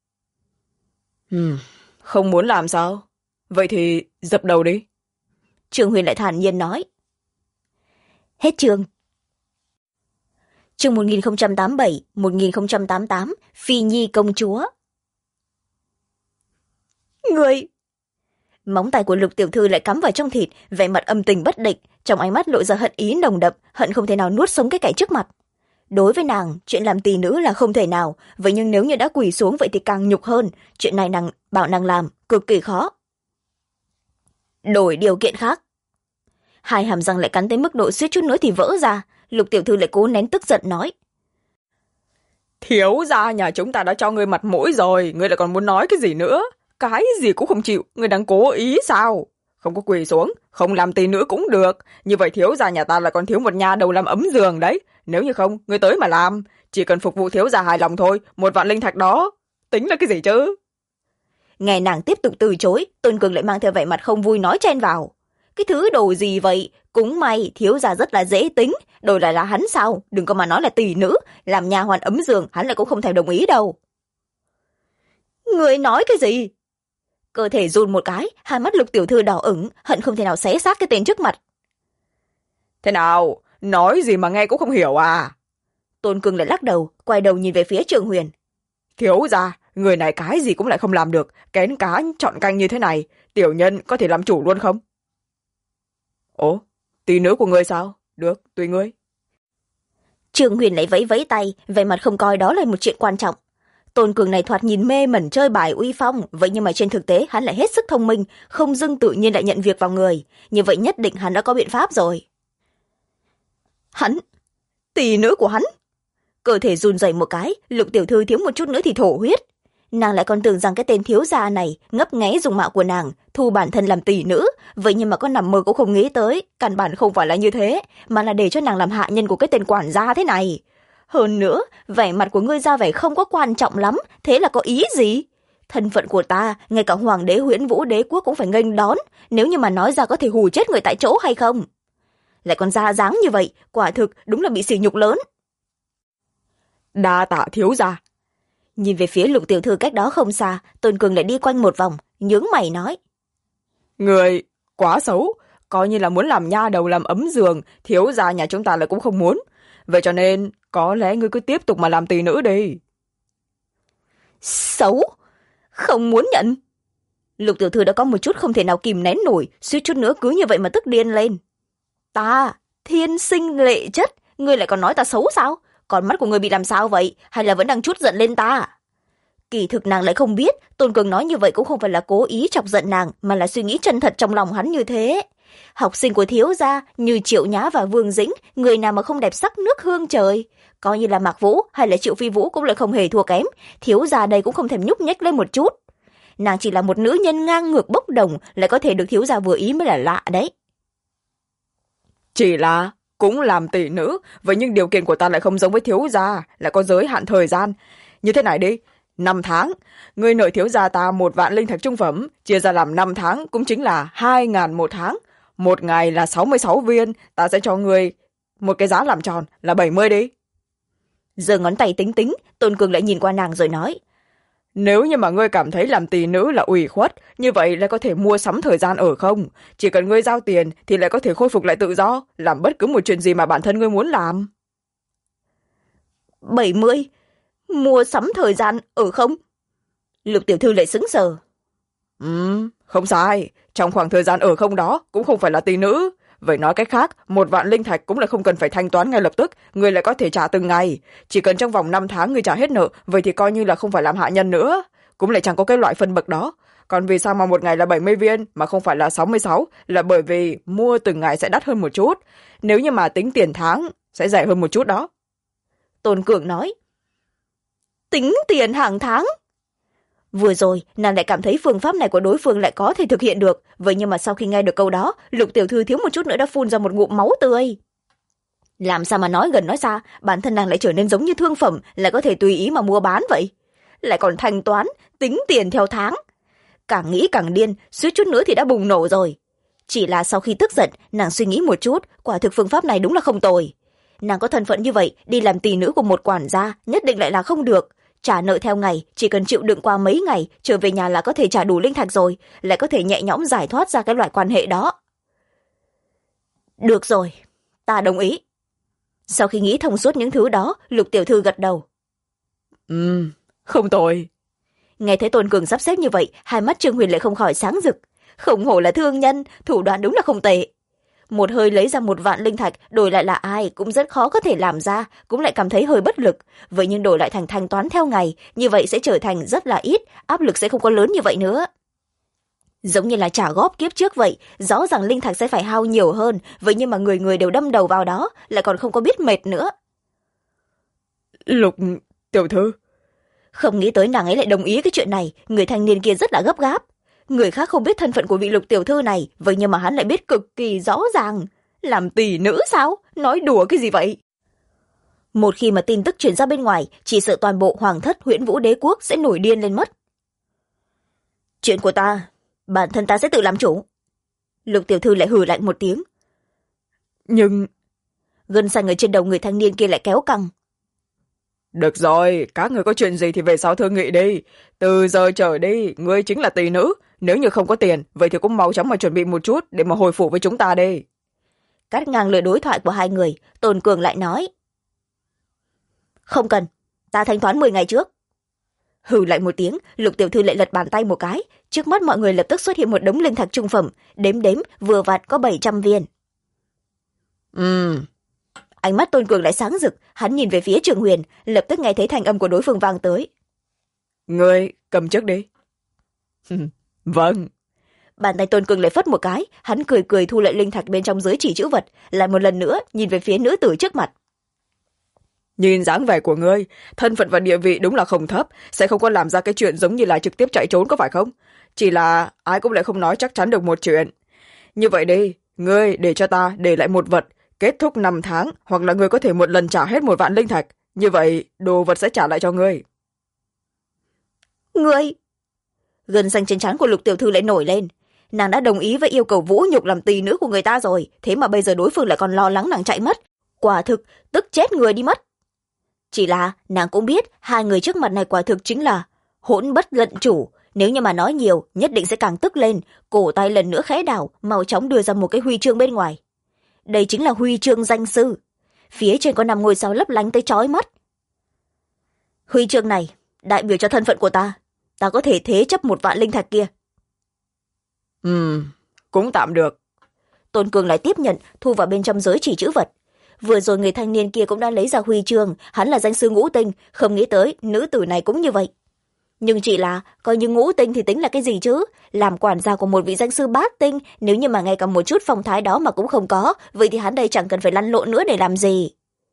Không muốn làm sao? Vậy thì dập đầu đi. Trương Huyền lại thản nhiên nói. Hết chương. Chương 1087, 1088, Phi Nhi công chúa. Người! Móng tay của Lục tiểu thư lại cắm vào trong thịt, vẻ mặt âm tình bất định, trong ánh mắt lộ ra hận ý nồng đậm, hận không thể nào nuốt sống cái kẻ trước mặt. Đối với nàng, chuyện làm tỷ nữ là không thể nào, vậy nhưng nếu như đã quỳ xuống vậy thì càng nhục hơn, chuyện này nàng bảo nàng làm cực kỳ khó. Đổi điều kiện khác. Hai hàm răng lại cắn tới mức độ suýt chút nữa thì vỡ ra, Lục tiểu thư lại cố nén tức giận nói. Thiếu gia nhà chúng ta đã cho ngươi mặt mũi rồi, ngươi lại còn muốn nói cái gì nữa? Cái gì cũng không chịu, ngươi đang cố ý sao? Không có quỳ xuống, không làm tỷ nữ cũng được. Như vậy thiếu gia nhà ta là còn thiếu một nha đầu làm ấm giường đấy. Nếu như không, ngươi tới mà làm. Chỉ cần phục vụ thiếu gia hài lòng thôi, 1 vạn linh thạch đó. Tính là cái gì chứ? Nghe nàng tiếp tục từ chối, Tôn Cường lại mang theo vẻ mặt không vui nói chen vào. Cái thứ đồ gì vậy? Cũng may, thiếu gia rất là dễ tính. Đổi lại là hắn sao? Đừng có mà nói là tỷ nữ. Làm nha hoàn ấm giường, hắn lại cũng không thèm đồng ý đâu. Người nói cái gì? Cơ thể run một cái, hai mắt Lục tiểu thư đỏ ửng, hận không thể nào xé xác cái tên trước mặt. Thế nào? Nói gì mà nghe cũng không hiểu à? Tôn Cường lại lắc đầu, quay đầu nhìn về phía Trương Huyền. Thiếu gia, người này cái gì cũng lại không làm được, kén cá chọn canh như thế này, tiểu nhân có thể làm chủ luôn không? Ồ, tỷ nữ của ngươi sao? Được, tùy ngươi. Trương Huyền lại vẫy vẫy tay, vẻ mặt không coi đó là một chuyện quan trọng. Tôn Cường này thoạt nhìn mê mẩn chơi bài uy phong, vậy nhưng mà trên thực tế hắn lại hết sức thông minh, không dưng tự nhiên lại nhận việc vào người. Như vậy nhất định hắn đã có biện pháp rồi. Hắn, tỷ nữ của hắn. Cơ thể run rẩy một cái, Lục tiểu thư thiếu một chút nữa thì thổ huyết. Nàng lại còn tưởng rằng cái tên thiếu gia này ngấp nghé dùng mạo của nàng, thu bản thân làm tỷ nữ, vậy nhưng mà có nằm mơ cũng không nghĩ tới, căn bản không phải là như thế, mà là để cho nàng làm hạ nhân của cái tên quản gia thế này. Hơn nữa, vẻ mặt của ngươi ra vẻ không có quan trọng lắm, thế là có ý gì? Thân phận của ta, ngay cả hoàng đế Huyễn Vũ đế quốc cũng phải nghênh đón, nếu như mà nói ra có thể hù chết người tại chỗ hay không? Lại còn ra dáng như vậy, quả thực đúng là bị sỉ nhục lớn. Đa tạ thiếu gia. Nhìn về phía Lục tiểu thư cách đó không xa, Tôn Cường lại đi quanh một vòng, nhướng mày nói. Người quá xấu, coi như là muốn làm nha đầu làm ấm giường, thiếu gia nhà chúng ta lại cũng không muốn. Vậy cho nên, có lẽ ngươi cứ tiếp tục mà làm tỷ nữ đi. Xấu? Không muốn nhận. Lục tiểu thư đã có một chút không thể nào kìm nén nổi, suýt chút nữa cứ như vậy mà tức điên lên. Ta, thiên sinh lệ chất, ngươi lại còn nói ta xấu sao? Còn mắt của ngươi bị làm sao vậy? Hay là vẫn đang trút giận lên ta? Kỳ thực nàng lại không biết, Tôn Cường nói như vậy cũng không phải là cố ý chọc giận nàng, mà là suy nghĩ chân thật trong lòng hắn như thế. Học sinh của thiếu gia như Triệu Nhã và Vương Dĩnh, người nào mà không đẹp sắc nước hương trời. Coi như là Mạc Vũ hay là Triệu Phi Vũ cũng lại không hề thua kém, thiếu gia đây cũng không thèm nhúc nhích lên một chút. Nàng chỉ là một nữ nhân ngang ngược bốc đồng, lại có thể được thiếu gia vừa ý mới là lạ đấy. Chỉ là cũng làm tỷ nữ, vậy nhưng điều kiện của ta lại không giống với thiếu gia, lại có giới hạn thời gian. Như thế này đi, 5 tháng, ngươi nợ thiếu gia ta 1 vạn linh thạch trung phẩm, chia ra làm 5 tháng cũng chính là 2.000 một tháng. Một ngày là 66 viên, ta sẽ cho ngươi một cái giá làm tròn là 70 đi. Giơ ngón tay tính tính, Tôn Cường lại nhìn qua nàng rồi nói. Nếu như mà ngươi cảm thấy làm tỷ nữ là ủy khuất, như vậy lại có thể mua sắm thời gian ở không? Chỉ cần ngươi giao tiền thì lại có thể khôi phục lại tự do, làm bất cứ một chuyện gì mà bản thân ngươi muốn làm. 70? Mua sắm thời gian ở không? Lục tiểu thư lại sững sờ. Không sai, trong khoảng thời gian ở không đó cũng không phải là tỷ nữ. Vậy nói cách khác, 1 vạn linh thạch cũng là không cần phải thanh toán ngay lập tức, ngươi lại có thể trả từng ngày. Chỉ cần trong vòng 5 tháng ngươi trả hết nợ, vậy thì coi như là không phải làm hạ nhân nữa. Cũng lại chẳng có cái loại phân bậc đó. Còn vì sao mà một ngày là 70 viên mà không phải là 66, là bởi vì mua từng ngày sẽ đắt hơn một chút. Nếu như mà tính tiền tháng, sẽ rẻ hơn một chút đó. Tôn Cường nói. Tính tiền hàng tháng? Vừa rồi nàng lại cảm thấy phương pháp này của đối phương lại có thể thực hiện được, vậy nhưng mà sau khi nghe được câu đó, Lục tiểu thư thiếu một chút nữa đã phun ra một ngụm máu tươi. Làm sao mà nói gần nói xa, bản thân nàng lại trở nên giống như thương phẩm, lại có thể tùy ý mà mua bán vậy, lại còn thanh toán tính tiền theo tháng. Càng nghĩ càng điên, suýt chút nữa thì đã bùng nổ rồi. Chỉ là sau khi tức giận, nàng suy nghĩ một chút, quả thực phương pháp này đúng là không tồi. Nàng có thân phận như vậy, đi làm tỳ nữ của một quản gia nhất định lại là không được. Trả nợ theo ngày, chỉ cần chịu đựng qua mấy ngày, trở về nhà là có thể trả đủ linh thạch rồi, lại có thể nhẹ nhõm giải thoát ra cái loại quan hệ đó. Được rồi, ta đồng ý. Sau khi nghĩ thông suốt những thứ đó, Lục tiểu thư gật đầu. Không tồi. Nghe thấy Tôn Cường sắp xếp như vậy, hai mắt Trương Huyền lại không khỏi sáng rực. Không hổ là thương nhân, thủ đoạn đúng là không tệ. Một hơi lấy ra 1 vạn linh thạch, đổi lại là ai cũng rất khó có thể làm ra, cũng lại cảm thấy hơi bất lực. Vậy nhưng đổi lại thành thanh toán theo ngày, như vậy sẽ trở thành rất là ít, áp lực sẽ không có lớn như vậy nữa. Giống như là trả góp kiếp trước vậy, rõ ràng linh thạch sẽ phải hao nhiều hơn, vậy nhưng mà người người đều đâm đầu vào đó, lại còn không có biết mệt nữa. Lục tiểu thư. Không nghĩ tới nàng ấy lại đồng ý cái chuyện này, người thanh niên kia rất là gấp gáp. Người khác không biết thân phận của vị Lục tiểu thư này, vậy nhưng mà hắn lại biết cực kỳ rõ ràng. Làm tỷ nữ sao? Nói đùa cái gì vậy? Một khi mà tin tức truyền ra bên ngoài, chỉ sợ toàn bộ hoàng thất Huyễn Vũ Đế quốc sẽ nổi điên lên mất. Chuyện của ta, bản thân ta sẽ tự làm chủ. Lục tiểu thư lại hừ lạnh một tiếng. Nhưng... Gân xanh ở trên đầu người thanh niên kia lại kéo căng. Được rồi, các người có chuyện gì thì về sau thương nghị đi. Từ giờ trở đi, ngươi chính là tỷ nữ. Nếu như không có tiền, vậy thì cũng mau chóng mà chuẩn bị một chút để mà hồi phục với chúng ta đi. Cắt ngang lời đối thoại của hai người, Tôn Cường lại nói. Không cần, ta thanh toán 10 ngày trước. Hừ lại một tiếng, Lục tiểu thư lại lật bàn tay một cái. Trước mắt mọi người lập tức xuất hiện một đống linh thạch trung phẩm, đếm đếm vừa vặn có 700 viên. Ánh mắt Tôn Cường lại sáng rực, hắn nhìn về phía Trường Huyền, lập tức nghe thấy thanh âm của đối phương vang tới. Ngươi cầm trước đi. Vâng. Bàn tay Tôn Cường lại phất một cái, hắn cười cười thu lại linh thạch bên trong giới chỉ chữ vật, lại một lần nữa nhìn về phía nữ tử trước mặt. Nhìn dáng vẻ của ngươi, thân phận và địa vị đúng là không thấp, sẽ không có làm ra cái chuyện giống như là trực tiếp chạy trốn có phải không? Chỉ là ai cũng lại không nói chắc chắn được một chuyện. Như vậy đi, ngươi để cho ta để lại một vật, kết thúc 5 tháng, hoặc là ngươi có thể một lần trả hết 1 vạn linh thạch. Như vậy, đồ vật sẽ trả lại cho ngươi. Ngươi! Gân xanh trên trán của Lục tiểu thư lại nổi lên. Nàng đã đồng ý với yêu cầu vũ nhục làm tỳ nữ của người ta rồi, thế mà bây giờ đối phương lại còn lo lắng nàng chạy mất. Quả thực, tức chết người đi mất. Chỉ là nàng cũng biết hai người trước mặt này quả thực chính là hỗn bất lận chủ. Nếu như mà nói nhiều, nhất định sẽ càng tức lên. Cổ tay lần nữa khẽ đảo, mau chóng đưa ra một cái huy chương bên ngoài. Đây chính là huy chương danh sư. Phía trên có 5 ngôi sao lấp lánh tới chói mắt. Huy chương này đại biểu cho thân phận của ta. Ta có thể thế chấp 1 vạn linh thạch kia. Cũng tạm được. Tôn Cường lại tiếp nhận, thu vào bên trong giới chỉ chữ vật. Vừa rồi người thanh niên kia cũng đã lấy ra huy chương, hắn là danh sư ngũ tinh, không nghĩ tới nữ tử này cũng như vậy. Nhưng chỉ là coi như ngũ tinh thì tính là cái gì chứ? Làm quản gia của một vị danh sư bát tinh, nếu như mà ngay cả một chút phong thái đó mà cũng không có, vậy thì hắn đây chẳng cần phải lăn lộn nữa để làm gì.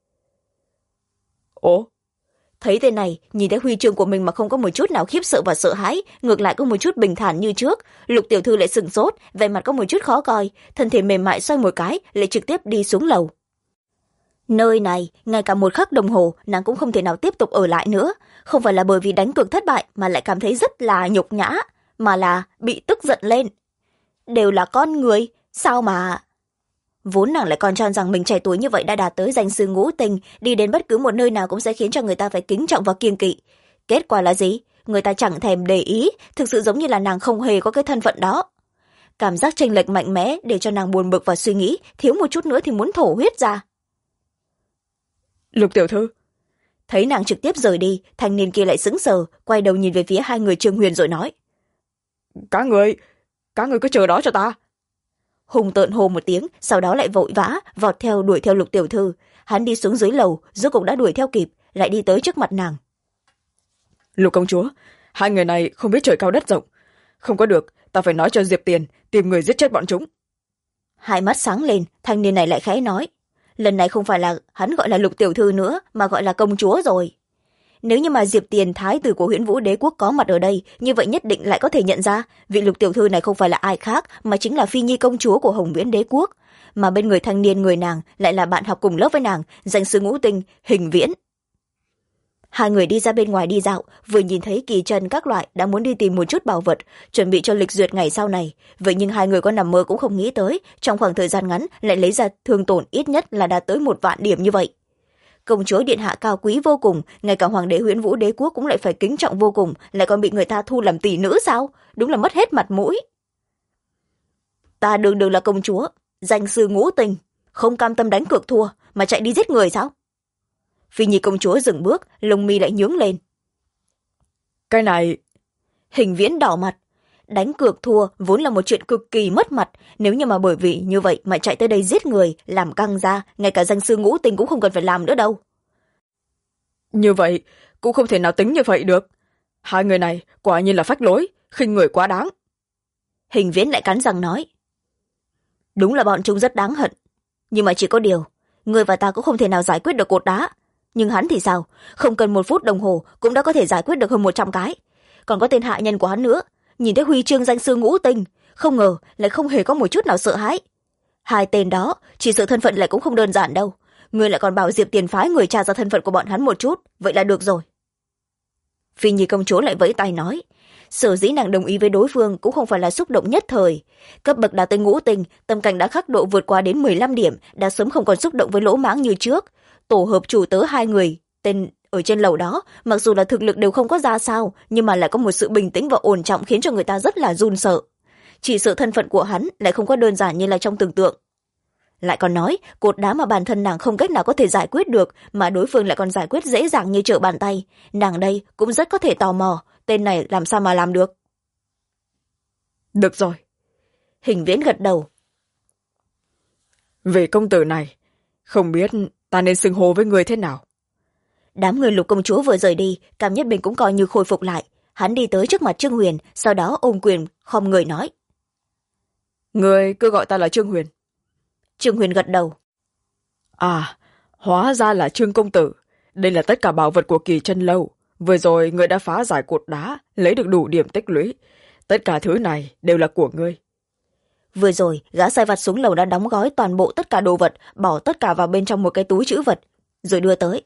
Ồ? Thấy tên này, nhìn thấy huy chương của mình mà không có một chút nào khiếp sợ và sợ hãi, ngược lại có một chút bình thản như trước. Lục tiểu thư lại sửng sốt, vẻ mặt có một chút khó coi, thân thể mềm mại xoay một cái, lại trực tiếp đi xuống lầu. Nơi này, ngay cả một khắc đồng hồ, nàng cũng không thể nào tiếp tục ở lại nữa. Không phải là bởi vì đánh cược thất bại mà lại cảm thấy rất là nhục nhã, mà là bị tức giận lên. Đều là con người, sao mà... Vốn nàng lại còn cho rằng mình trẻ tuổi như vậy đã đạt tới danh sư ngũ tinh, đi đến bất cứ một nơi nào cũng sẽ khiến cho người ta phải kính trọng và kiêng kỵ. Kết quả là gì? Người ta chẳng thèm để ý, thực sự giống như là nàng không hề có cái thân phận đó. Cảm giác chênh lệch mạnh mẽ để cho nàng buồn bực và suy nghĩ, thiếu một chút nữa thì muốn thổ huyết ra. Lục tiểu thư. Thấy nàng trực tiếp rời đi, thanh niên kia lại sững sờ, quay đầu nhìn về phía hai người Trương Huyền rồi nói. Các người cứ chờ đó cho ta. Hùng tợn hô một tiếng, sau đó lại vội vã vọt theo đuổi theo Lục tiểu thư. Hắn đi xuống dưới lầu, rốt cục đã đuổi theo kịp, lại đi tới trước mặt nàng. Lục công chúa, hai người này không biết trời cao đất rộng. Không có được, ta phải nói cho Diệp Tiền tìm người giết chết bọn chúng. Hai mắt sáng lên, thanh niên này lại khẽ nói. Lần này không phải là hắn gọi là Lục tiểu thư nữa, mà gọi là công chúa rồi. nếu như mà Diệp Tiền, thái tử của Huyễn Vũ Đế quốc có mặt ở đây, như vậy nhất định lại có thể nhận ra vị Lục tiểu thư này không phải là ai khác mà chính là Phi Nhi công chúa của Hồng Viễn Đế quốc, mà bên người thanh niên người nàng lại là bạn học cùng lớp với nàng, danh sư ngũ tinh Hình Viễn. Hai người đi ra bên ngoài đi dạo, vừa nhìn thấy kỳ trần các loại đã muốn đi tìm một chút bảo vật, chuẩn bị cho lịch duyệt ngày sau này. Vậy nhưng hai người có nằm mơ cũng không nghĩ tới, trong khoảng thời gian ngắn lại lấy ra thương tổn ít nhất là đạt tới 1 vạn điểm như vậy. Công chúa điện hạ cao quý vô cùng, ngay cả hoàng đế Huyễn Vũ Đế quốc cũng lại phải kính trọng vô cùng, lại còn bị người ta thu làm tỷ nữ sao? Đúng là mất hết mặt mũi. Ta đường đường là công chúa, danh sư ngũ tình, không cam tâm đánh cược thua mà chạy đi giết người sao? Phi Nhi công chúa dừng bước, lông mi lại nhướng lên. Cái này... Hình Viễn đỏ mặt. Đánh cược thua vốn là một chuyện cực kỳ mất mặt, nếu như mà bởi vì như vậy mà chạy tới đây giết người, làm căng ra, ngay cả danh sư ngũ tình cũng không cần phải làm nữa đâu. Như vậy, cũng không thể nào tính như vậy được. Hai người này quả nhiên là phách lối, khinh người quá đáng. Hình Viễn lại cắn răng nói. Đúng là bọn chúng rất đáng hận, nhưng mà chỉ có điều, người và ta cũng không thể nào giải quyết được cột đá. Nhưng hắn thì sao? Không cần 1 phút đồng hồ cũng đã có thể giải quyết được hơn 100 cái. Còn có tên hạ nhân của hắn nữa, nhìn thấy huy chương danh sư ngũ tinh, không ngờ lại không hề có một chút nào sợ hãi. Hai tên đó, chỉ sợ thân phận lại cũng không đơn giản đâu. Người lại còn bảo Diệp Tiền phái người tra ra thân phận của bọn hắn một chút, vậy là được rồi. Phi Nhi công chúa lại vẫy tay nói, sở dĩ nàng đồng ý với đối phương cũng không phải là xúc động nhất thời. Cấp bậc đạt tới ngũ tinh, tâm cảnh đã khắc độ vượt qua đến 15 điểm, đã sớm không còn xúc động với lỗ mãng như trước. Tổ hợp chủ tớ hai người tên ở trên lầu đó, mặc dù là thực lực đều không có ra sao, nhưng mà lại có một sự bình tĩnh và ổn trọng khiến cho người ta rất là run sợ. Chỉ sợ thân phận của hắn lại không có đơn giản như là trong tưởng tượng. Lại còn nói cột đá mà bản thân nàng không cách nào có thể giải quyết được, mà đối phương lại còn giải quyết dễ dàng như trở bàn tay. Nàng đây cũng rất có thể tò mò, tên này làm sao mà làm được. Được rồi. Hình Viễn gật đầu. Về công tử này, không biết ta nên xưng hô với người thế nào. Đám người Lục công chúa vừa rời đi, Cam Nhất Bình cũng coi như khôi phục lại. Hắn đi tới trước mặt Trương Huyền, sau đó ôm quyền khom người nói. Người cứ gọi ta là Trương Huyền. Trương Huyền gật đầu. À, hóa ra là Trương công tử. Đây là tất cả bảo vật của Kỳ Chân lâu. Vừa rồi người đã phá giải cột đá, lấy được đủ điểm tích lũy. Tất cả thứ này đều là của ngươi. Vừa rồi, gã sai vặt xuống lầu đã đóng gói toàn bộ tất cả đồ vật, bỏ tất cả vào bên trong một cái túi trữ vật, rồi đưa tới.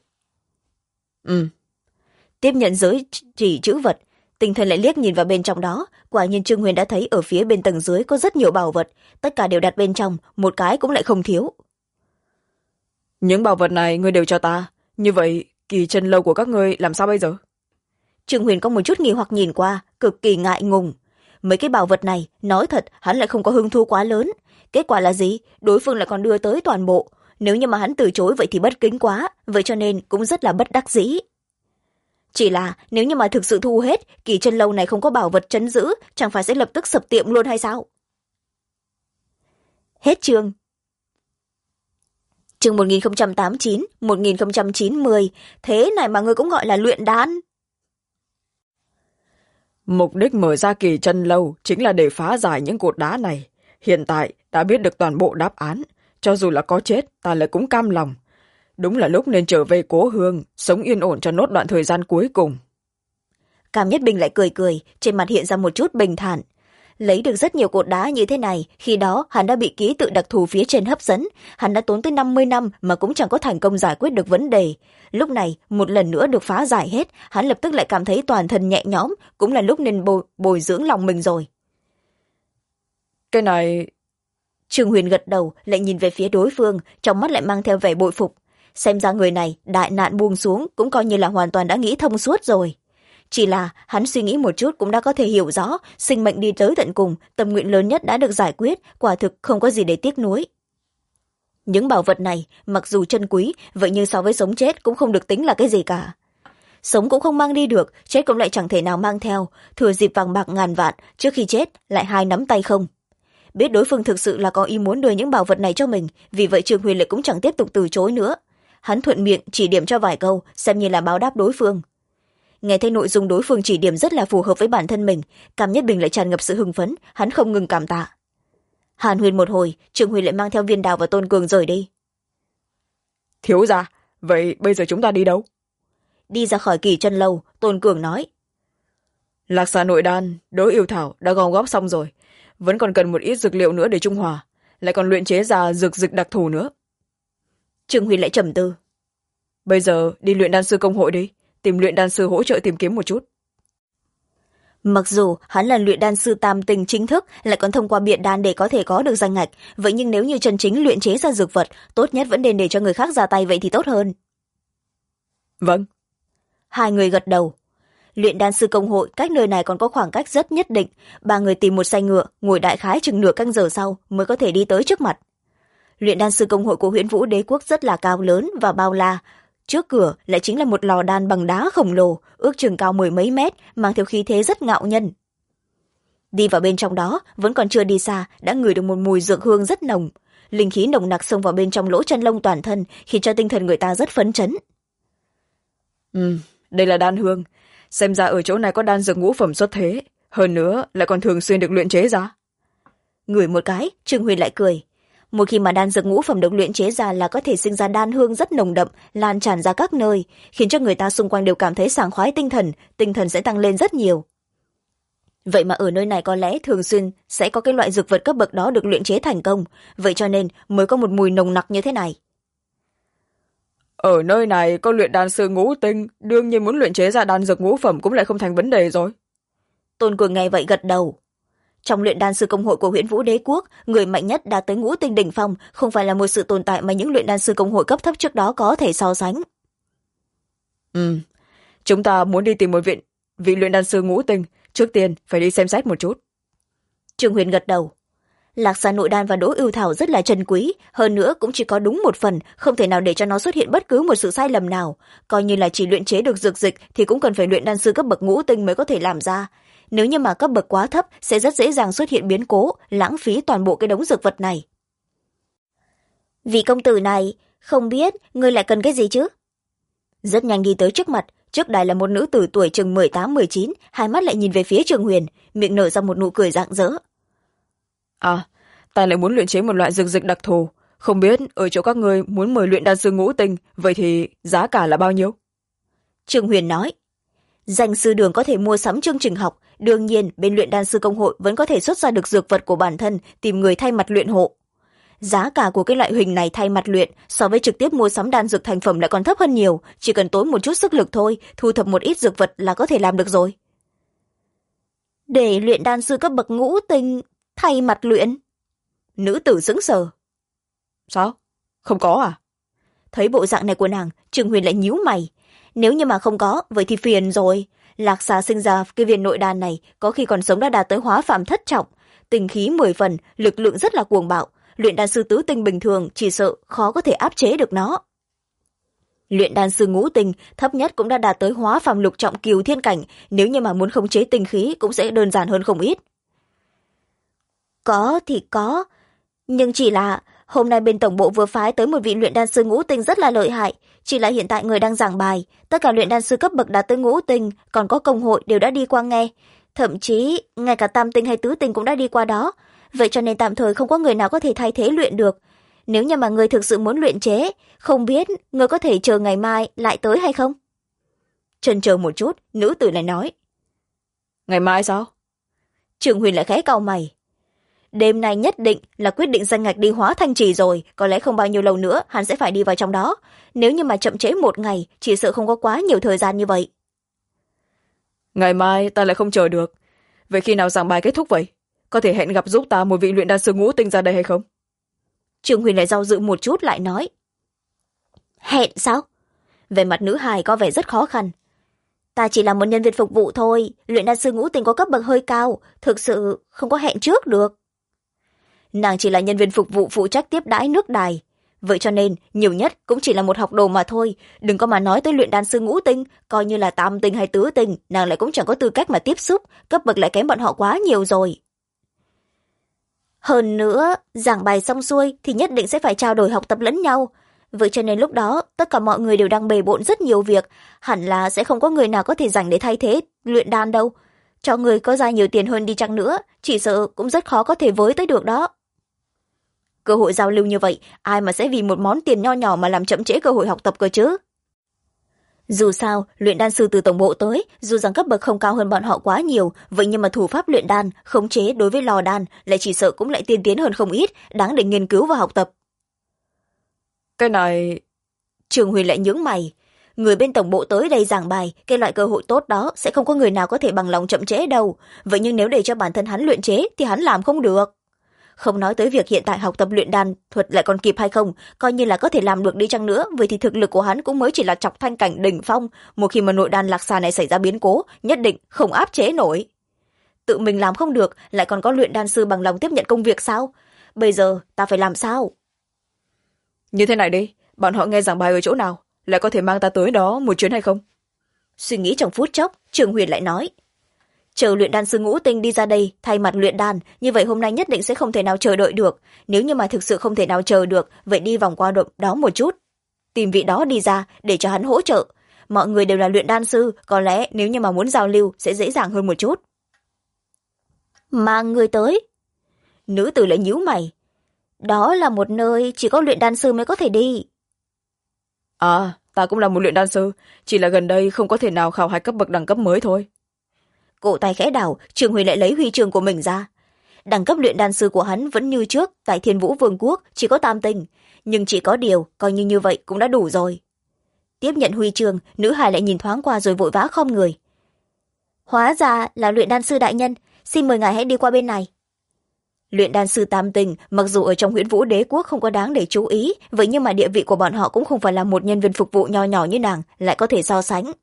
Tiếp nhận giới chỉ trữ vật, Tinh Thần lại liếc nhìn vào bên trong đó, quả nhiên Trương Huyền đã thấy ở phía bên tầng dưới có rất nhiều bảo vật, tất cả đều đặt bên trong, một cái cũng lại không thiếu. Những bảo vật này ngươi đều cho ta, như vậy Kỳ Chân lâu của các ngươi làm sao bây giờ? Trương Huyền có một chút nghi hoặc nhìn qua, cực kỳ ngại ngùng. Mấy cái bảo vật này, nói thật, hắn lại không có hứng thú quá lớn. Kết quả là gì? Đối phương lại còn đưa tới toàn bộ. Nếu như mà hắn từ chối vậy thì bất kính quá, vậy cho nên cũng rất là bất đắc dĩ. Chỉ là nếu như mà thực sự thu hết, Kỳ Chân lâu này không có bảo vật trấn giữ, chẳng phải sẽ lập tức sập tiệm luôn hay sao? Hết chương. Chương 1089, 1090, thế này mà ngươi cũng gọi là luyện đan. Mục đích mở ra Kỳ Chân lâu chính là để phá giải những cột đá này. Hiện tại đã biết được toàn bộ đáp án, cho dù là có chết ta lại cũng cam lòng. Đúng là lúc nên trở về cố hương, sống yên ổn cho nốt đoạn thời gian cuối cùng. Cam Nhất Bình lại cười cười, trên mặt hiện ra một chút bình thản. Lấy được rất nhiều cột đá như thế này, khi đó hắn đã bị ký tự đặc thù phía trên hấp dẫn, hắn đã tốn tới 50 năm mà cũng chẳng có thành công giải quyết được vấn đề. Lúc này, một lần nữa được phá giải hết, hắn lập tức lại cảm thấy toàn thân nhẹ nhõm, cũng là lúc nên bồi dưỡng lòng mình rồi. Cái này... Trương Huyền gật đầu, lại nhìn về phía đối phương, trong mắt lại mang theo vẻ bội phục. Xem ra người này, đại nạn buông xuống, cũng coi như là hoàn toàn đã nghĩ thông suốt rồi. Chỉ là hắn suy nghĩ một chút cũng đã có thể hiểu rõ, sinh mệnh đi tới tận cùng, tâm nguyện lớn nhất đã được giải quyết, quả thực không có gì để tiếc nuối. Những bảo vật này, mặc dù chân quý, vậy nhưng so với sống chết cũng không được tính là cái gì cả. Sống cũng không mang đi được, chết cũng lại chẳng thể nào mang theo, thừa dịp vàng bạc ngàn vạn, trước khi chết lại hai nắm tay không. Biết đối phương thực sự là có ý muốn đưa những bảo vật này cho mình, vì vậy Trương Huyền lại cũng chẳng tiếp tục từ chối nữa. Hắn thuận miệng chỉ điểm cho vài câu, xem như là báo đáp đối phương. Nghe thấy nội dung đối phương chỉ điểm rất là phù hợp với bản thân mình, Cam Nhất Bình lại tràn ngập sự hưng phấn, hắn không ngừng cảm tạ. Hàn huyên một hồi, Trương Huyền lại mang theo Viên Đào và Tôn Cường rời đi. Thiếu gia, vậy bây giờ chúng ta đi đâu? đi ra khỏi Kỳ Chân Lâu. Tôn Cường nói: Lạc xà nội đan đối yêu thảo đã gom góp xong rồi, vẫn còn cần một ít dược liệu nữa để trung hòa, lại còn luyện chế ra dược dịch đặc thù nữa. Trương Huyền lại trầm tư: Bây giờ đi luyện đan sư công hội đi, tìm luyện đan sư hỗ trợ tìm kiếm một chút. Mặc dù hắn là luyện đan sư tam tinh chính thức, lại còn thông qua biện đan để có thể có được danh ngạch, vậy nhưng nếu như chân chính luyện chế ra dược vật, tốt nhất vẫn nên để cho người khác ra tay, vậy thì tốt hơn. Vâng. Hai người gật đầu. Luyện đan sư công hội cách nơi này còn có khoảng cách rất nhất định, ba người tìm một xe ngựa, ngồi đại khái chừng nửa canh giờ sau mới có thể đi tới trước mặt. Luyện đan sư công hội của Huyễn Vũ Đế quốc rất là cao lớn và bao la. Trước cửa lại chính là một lò đan bằng đá khổng lồ, ước chừng cao mười mấy mét, mang theo khí thế rất ngạo nhân. Đi vào bên trong đó, vẫn còn chưa đi xa, đã ngửi được một mùi dược hương rất nồng. Linh khí nồng nặc xông vào bên trong lỗ chân lông toàn thân, khiến cho tinh thần người ta rất phấn chấn. Đây là đan hương. Xem ra ở chỗ này có đan dược ngũ phẩm xuất thế, hơn nữa lại còn thường xuyên được luyện chế ra. Ngửi một cái, Trương Huyền lại cười. Một khi mà đan dược ngũ phẩm được luyện chế ra là có thể sinh ra đan hương rất nồng đậm, lan tràn ra các nơi, khiến cho người ta xung quanh đều cảm thấy sảng khoái tinh thần sẽ tăng lên rất nhiều. Vậy mà ở nơi này có lẽ thường xuyên sẽ có cái loại dược vật cấp bậc đó được luyện chế thành công, vậy cho nên mới có một mùi nồng nặc như thế này. Ở nơi này có luyện đan sư ngũ tinh, đương nhiên muốn luyện chế ra đan dược ngũ phẩm cũng lại không thành vấn đề rồi. Tôn Cường nghe vậy gật đầu. Trong luyện đan sư công hội của Huyễn Vũ Đế quốc, người mạnh nhất đạt tới ngũ tinh đỉnh phong, không phải là một sự tồn tại mà những luyện đan sư công hội cấp thấp trước đó có thể so sánh. Chúng ta muốn đi tìm một vị luyện đan sư ngũ tinh, trước tiên phải đi xem xét một chút. Trương Huyền gật đầu. Lạc xà nội đan và đỗ ưu thảo rất là trân quý, hơn nữa cũng chỉ có đúng một phần, không thể nào để cho nó xuất hiện bất cứ một sự sai lầm nào. Coi như là chỉ luyện chế được dược dịch thì cũng cần phải luyện đan sư cấp bậc ngũ tinh mới có thể làm ra. Nếu như mà cấp bậc quá thấp sẽ rất dễ dàng xuất hiện biến cố, lãng phí toàn bộ cái đống dược vật này. Vị công tử này, không biết ngươi lại cần cái gì chứ? Rất nhanh đi tới trước mặt, trước đài là một nữ tử tuổi chừng 18-19, hai mắt lại nhìn về phía Trương Huyền, miệng nở ra một nụ cười rạng rỡ. Ta lại muốn luyện chế một loại dược dịch đặc thù, không biết ở chỗ các ngươi muốn mời luyện đan sư ngũ tinh, vậy thì giá cả là bao nhiêu? Trương Huyền nói. Danh sư đường có thể mua sắm chương trình học, đương nhiên bên luyện đan sư công hội vẫn có thể xuất ra được dược vật của bản thân, tìm người thay mặt luyện hộ. Giá cả của cái loại hình này thay mặt luyện so với trực tiếp mua sắm đan dược thành phẩm lại còn thấp hơn nhiều, chỉ cần tốn một chút sức lực thôi, thu thập một ít dược vật là có thể làm được rồi. Để luyện đan sư cấp bậc ngũ tinh thay mặt luyện? Nữ tử sững sờ. Sao? Không có à? Thấy bộ dạng này của nàng, Trương Huyền lại nhíu mày. Nếu như mà không có, vậy thì phiền rồi. Lạc xà sinh ra cái viên nội đan này, có khi còn sống đã đạt tới hóa phàm thất trọng. Tinh khí 10 phần, lực lượng rất là cuồng bạo. Luyện đan sư tứ tinh bình thường chỉ sợ khó có thể áp chế được nó. Luyện đan sư ngũ tinh thấp nhất cũng đã đạt tới hóa phàm lục trọng kiều thiên cảnh, nếu như mà muốn khống chế tinh khí cũng sẽ đơn giản hơn không ít. Có thì có, nhưng chỉ là hôm nay bên tổng bộ vừa phái tới một vị luyện đan sư ngũ tinh rất là lợi hại, chỉ là hiện tại người đang giảng bài, tất cả luyện đan sư cấp bậc đạt tới ngũ tinh, còn có công hội đều đã đi qua nghe, thậm chí ngay cả tam tinh hay tứ tinh cũng đã đi qua đó, vậy cho nên tạm thời không có người nào có thể thay thế luyện được. Nếu như mà người thực sự muốn luyện chế, không biết người có thể chờ ngày mai lại tới hay không? Chần chờ một chút, nữ tử lại nói. Ngày mai sao? Trương Huyền lại khẽ cau mày. Đêm nay nhất định là quyết định danh ngạch đi Hóa Thanh Trì rồi, có lẽ không bao nhiêu lâu nữa hắn sẽ phải đi vào trong đó. Nếu như mà chậm trễ một ngày, chỉ sợ không có quá nhiều thời gian như vậy. Ngày mai ta lại không chờ được. Vậy khi nào giảng bài kết thúc vậy? Có thể hẹn gặp giúp ta một vị luyện đan sư ngũ tinh ra đây hay không? Trương Huyền lại do dự một chút lại nói. Hẹn sao? Về mặt nữ hài có vẻ rất khó khăn. Ta chỉ là một nhân viên phục vụ thôi, luyện đan sư ngũ tinh có cấp bậc hơi cao, thực sự không có hẹn trước được. Nàng chỉ là nhân viên phục vụ phụ trách tiếp đãi nước đài, vậy cho nên nhiều nhất cũng chỉ là một học đồ mà thôi, đừng có mà nói tới luyện đan sư ngũ tinh, coi như là tam tinh hay tứ tinh, nàng lại cũng chẳng có tư cách mà tiếp xúc, cấp bậc lại kém bọn họ quá nhiều rồi. Hơn nữa, giảng bài xong xuôi thì nhất định sẽ phải trao đổi học tập lẫn nhau, vậy cho nên lúc đó tất cả mọi người đều đang bề bộn rất nhiều việc, hẳn là sẽ không có người nào có thể rảnh để thay thế luyện đan đâu. Cho người có ra nhiều tiền hơn đi chăng nữa, chỉ sợ cũng rất khó có thể với tới được đó. Cơ hội giao lưu như vậy, ai mà sẽ vì một món tiền nho nhỏ mà làm chậm trễ cơ hội học tập cơ chứ? Dù sao luyện đan sư từ tổng bộ tới, dù rằng cấp bậc không cao hơn bọn họ quá nhiều, vậy nhưng mà thủ pháp luyện đan khống chế đối với lò đan lại chỉ sợ cũng lại tiên tiến hơn không ít, đáng để nghiên cứu và học tập. Cái này... Trường Huyền lại nhướng mày. Người bên tổng bộ tới đây giảng bài, cái loại cơ hội tốt đó sẽ không có người nào có thể bằng lòng chậm trễ đâu. Vậy nhưng nếu để cho bản thân hắn luyện chế thì hắn làm không được. Không nói tới việc hiện tại học tập luyện đan thuật lại còn kịp hay không, coi như là có thể làm được đi chăng nữa, vậy thì thực lực của hắn cũng mới chỉ là chọc thanh cảnh đỉnh phong. Một khi mà nội đan lạc xà này xảy ra biến cố, nhất định không áp chế nổi. Tự mình làm không được, lại còn có luyện đan sư bằng lòng tiếp nhận công việc sao? Bây giờ ta phải làm sao? Như thế này đi, bọn họ nghe giảng bài ở chỗ nào, lại có thể mang ta tới đó một chuyến hay không? Suy nghĩ trong phút chốc, Trường Huyền lại nói. Chờ luyện đan sư Ngũ Tinh đi ra đây thay mặt luyện đan, như vậy hôm nay nhất định sẽ không thể nào chờ đợi được. Nếu như mà thực sự không thể nào chờ được, vậy đi vòng qua động đó một chút, tìm vị đó đi ra để cho hắn hỗ trợ. Mọi người đều là luyện đan sư, có lẽ nếu như mà muốn giao lưu sẽ dễ dàng hơn một chút. Mang người tới. Nữ tử lại nhíu mày. Đó là một nơi chỉ có luyện đan sư mới có thể đi. À, ta cũng là một luyện đan sư, chỉ là gần đây không có thể nào khảo hạch cấp bậc đẳng cấp mới thôi. Cổ tay khẽ đảo, Trường Huyền lại lấy huy chương của mình ra. Đẳng cấp luyện đan sư của hắn vẫn như trước, tại Thiên Vũ Vương quốc chỉ có tam tinh, nhưng chỉ có điều coi như vậy cũng đã đủ rồi. Tiếp nhận huy chương, nữ hài lại nhìn thoáng qua rồi vội vã khom người. Hóa ra là luyện đan sư đại nhân, xin mời ngài hãy đi qua bên này. Luyện đan sư tam tinh mặc dù ở trong Huyễn Vũ Đế quốc không có đáng để chú ý, vậy nhưng mà địa vị của bọn họ cũng không phải là một nhân viên phục vụ nho nhỏ như nàng lại có thể so sánh.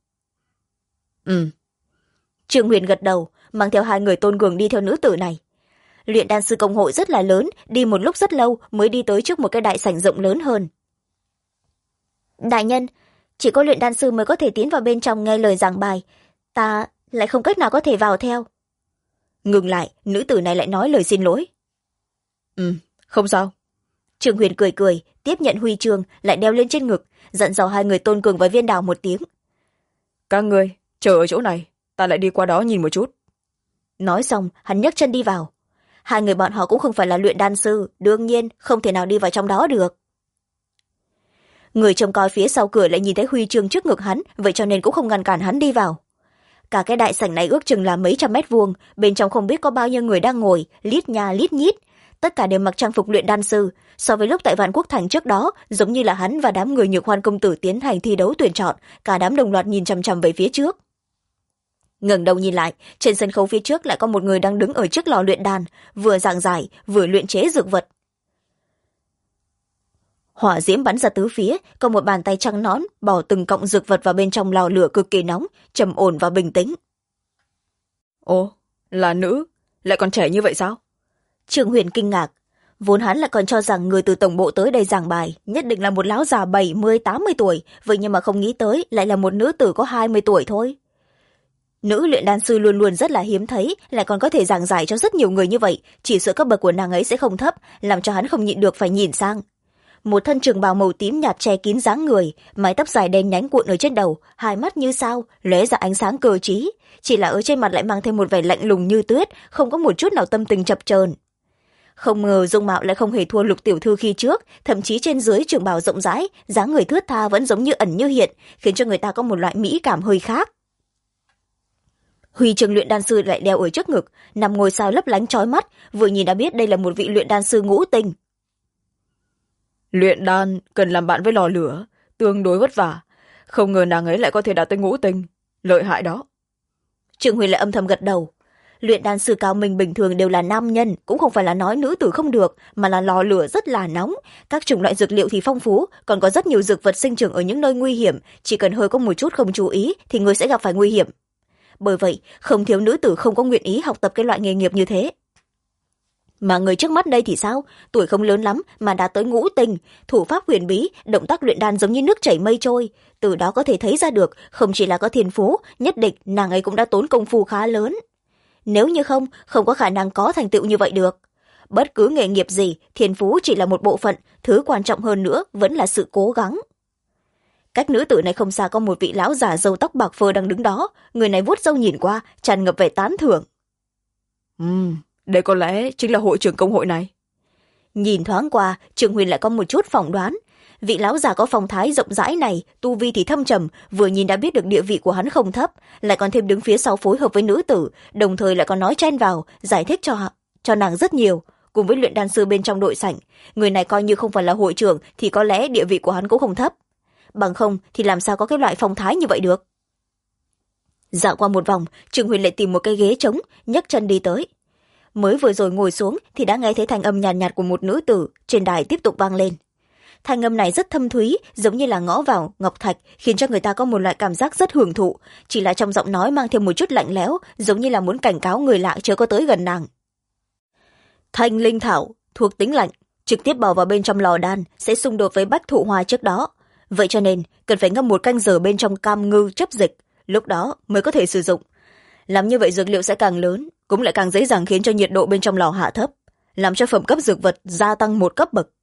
Trương Huyền gật đầu, mang theo hai người tôn cường đi theo nữ tử này. Luyện đan sư công hội rất là lớn, đi một lúc rất lâu mới đi tới trước một cái đại sảnh rộng lớn hơn. Đại nhân, chỉ có luyện đan sư mới có thể tiến vào bên trong nghe lời giảng bài, ta lại không cách nào có thể vào theo. Ngừng lại, nữ tử này lại nói lời xin lỗi. Không sao. Trương Huyền cười cười, tiếp nhận huy chương lại đeo lên trên ngực, dặn dò hai người tôn cường và viên đào một tiếng. Các ngươi chờ ở chỗ này, ta lại đi qua đó nhìn một chút. Nói xong hắn nhấc chân đi vào. Hai người bọn họ cũng không phải là luyện đan sư, đương nhiên không thể nào đi vào trong đó được. Người trông coi phía sau cửa lại nhìn thấy huy chương trước ngực hắn, vậy cho nên cũng không ngăn cản hắn đi vào. Cả cái đại sảnh này ước chừng là mấy trăm mét vuông, bên trong không biết có bao nhiêu người đang ngồi, lít nha lít nhít, tất cả đều mặc trang phục luyện đan sư. So với lúc tại Vạn Quốc Thành trước đó, giống như là hắn và đám người Nhược Hoan công tử tiến hành thi đấu tuyển chọn, cả đám đồng loạt nhìn chằm chằm về phía trước. Ngẩng đầu nhìn lại, trên sân khấu phía trước lại có một người đang đứng ở trước lò luyện đan, vừa giảng giải vừa luyện chế dược vật. Hỏa diễm bắn ra tứ phía, có một bàn tay trắng nõn bỏ từng cọng dược vật vào bên trong lò lửa cực kỳ nóng, trầm ổn và bình tĩnh. Ồ, là nữ, lại còn trẻ như vậy sao? Trương Huyền kinh ngạc, vốn hắn lại còn cho rằng người từ tổng bộ tới đây giảng bài nhất định là một lão già 70-80 tuổi, vậy nhưng mà không nghĩ tới lại là một nữ tử có 20 tuổi thôi. Nữ luyện đan sư luôn luôn rất là hiếm thấy, lại còn có thể giảng giải cho rất nhiều người như vậy, chỉ sợ cấp bậc của nàng ấy sẽ không thấp, làm cho hắn không nhịn được phải nhìn sang. Một thân trường bào màu tím nhạt che kín dáng người, mái tóc dài đen nhánh cuộn ở trên đầu, hai mắt như sao lóe ra ánh sáng cơ trí, chỉ là ở trên mặt lại mang thêm một vẻ lạnh lùng như tuyết, không có một chút nào tâm tình chập chờn. Không ngờ dung mạo lại không hề thua Lục tiểu thư khi trước, thậm chí trên dưới trường bào rộng rãi, dáng người thướt tha vẫn giống như ẩn như hiện, khiến cho người ta có một loại mỹ cảm hơi khác. Huy chương luyện đan sư lại đeo ở trước ngực, nằm ngôi sao lấp lánh chói mắt, vừa nhìn đã biết đây là một vị luyện đan sư ngũ tinh. Luyện đan cần làm bạn với lò lửa, tương đối vất vả, không ngờ nàng ấy lại có thể đạt tới ngũ tinh, lợi hại đó. Trương Huyền lại âm thầm gật đầu. Luyện đan sư cao minh bình thường đều là nam nhân, cũng không phải là nói nữ tử không được, mà là lò lửa rất là nóng, các chủng loại dược liệu thì phong phú, còn có rất nhiều dược vật sinh trưởng ở những nơi nguy hiểm, chỉ cần hơi có một chút không chú ý thì người sẽ gặp phải nguy hiểm. Bởi vậy không thiếu nữ tử không có nguyện ý học tập cái loại nghề nghiệp như thế. Mà người trước mắt đây thì sao, tuổi không lớn lắm mà đã tới ngũ tinh, thủ pháp huyền bí, động tác luyện đan giống như nước chảy mây trôi, từ đó có thể thấy ra được không chỉ là có thiên phú, nhất định nàng ấy cũng đã tốn công phu khá lớn. Nếu như không có khả năng có thành tựu như vậy được. Bất cứ nghề nghiệp gì, thiên phú chỉ là một bộ phận, thứ quan trọng hơn nữa vẫn là sự cố gắng. Cách nữ tử này không xa có một vị lão già râu tóc bạc phơ đang đứng đó, người này vuốt râu nhìn qua, tràn ngập vẻ tán thưởng. Đây có lẽ chính là hội trưởng công hội này. Nhìn thoáng qua, Trương Huyền lại có một chút phỏng đoán. vị lão già có phong thái rộng rãi này tu vi thì thâm trầm, vừa nhìn đã biết được địa vị của hắn không thấp, lại còn thêm đứng phía sau phối hợp với nữ tử, đồng thời lại còn nói chen vào giải thích cho nàng rất nhiều, cùng với luyện đan sư bên trong đội sảnh. Người này coi như không phải là hội trưởng thì có lẽ địa vị của hắn cũng không thấp, bằng không thì làm sao có cái loại phong thái như vậy được. Dạo qua một vòng, Trương Huyền lại tìm một cái ghế trống, nhấc chân đi tới. Mới vừa rồi ngồi xuống thì đã nghe thấy thanh âm nhàn nhạt của một nữ tử trên đài tiếp tục vang lên. Thanh âm này rất thâm thúy, giống như là ngõ vào ngọc thạch, khiến cho người ta có một loại cảm giác rất hưởng thụ, chỉ là trong giọng nói mang thêm một chút lạnh lẽo, giống như là muốn cảnh cáo người lạ chớ có tới gần nàng. Thanh linh thảo thuộc tính lạnh, trực tiếp bỏ vào bên trong lò đan sẽ xung đột với bách thụ hoa trước đó, vậy cho nên cần phải ngâm 1 canh giờ bên trong cam ngư chấp dịch, lúc đó mới có thể sử dụng. Làm như vậy dược liệu sẽ càng lớn, cũng lại càng dễ dàng khiến cho nhiệt độ bên trong lò hạ thấp, làm cho phẩm cấp dược vật gia tăng 1 cấp bậc.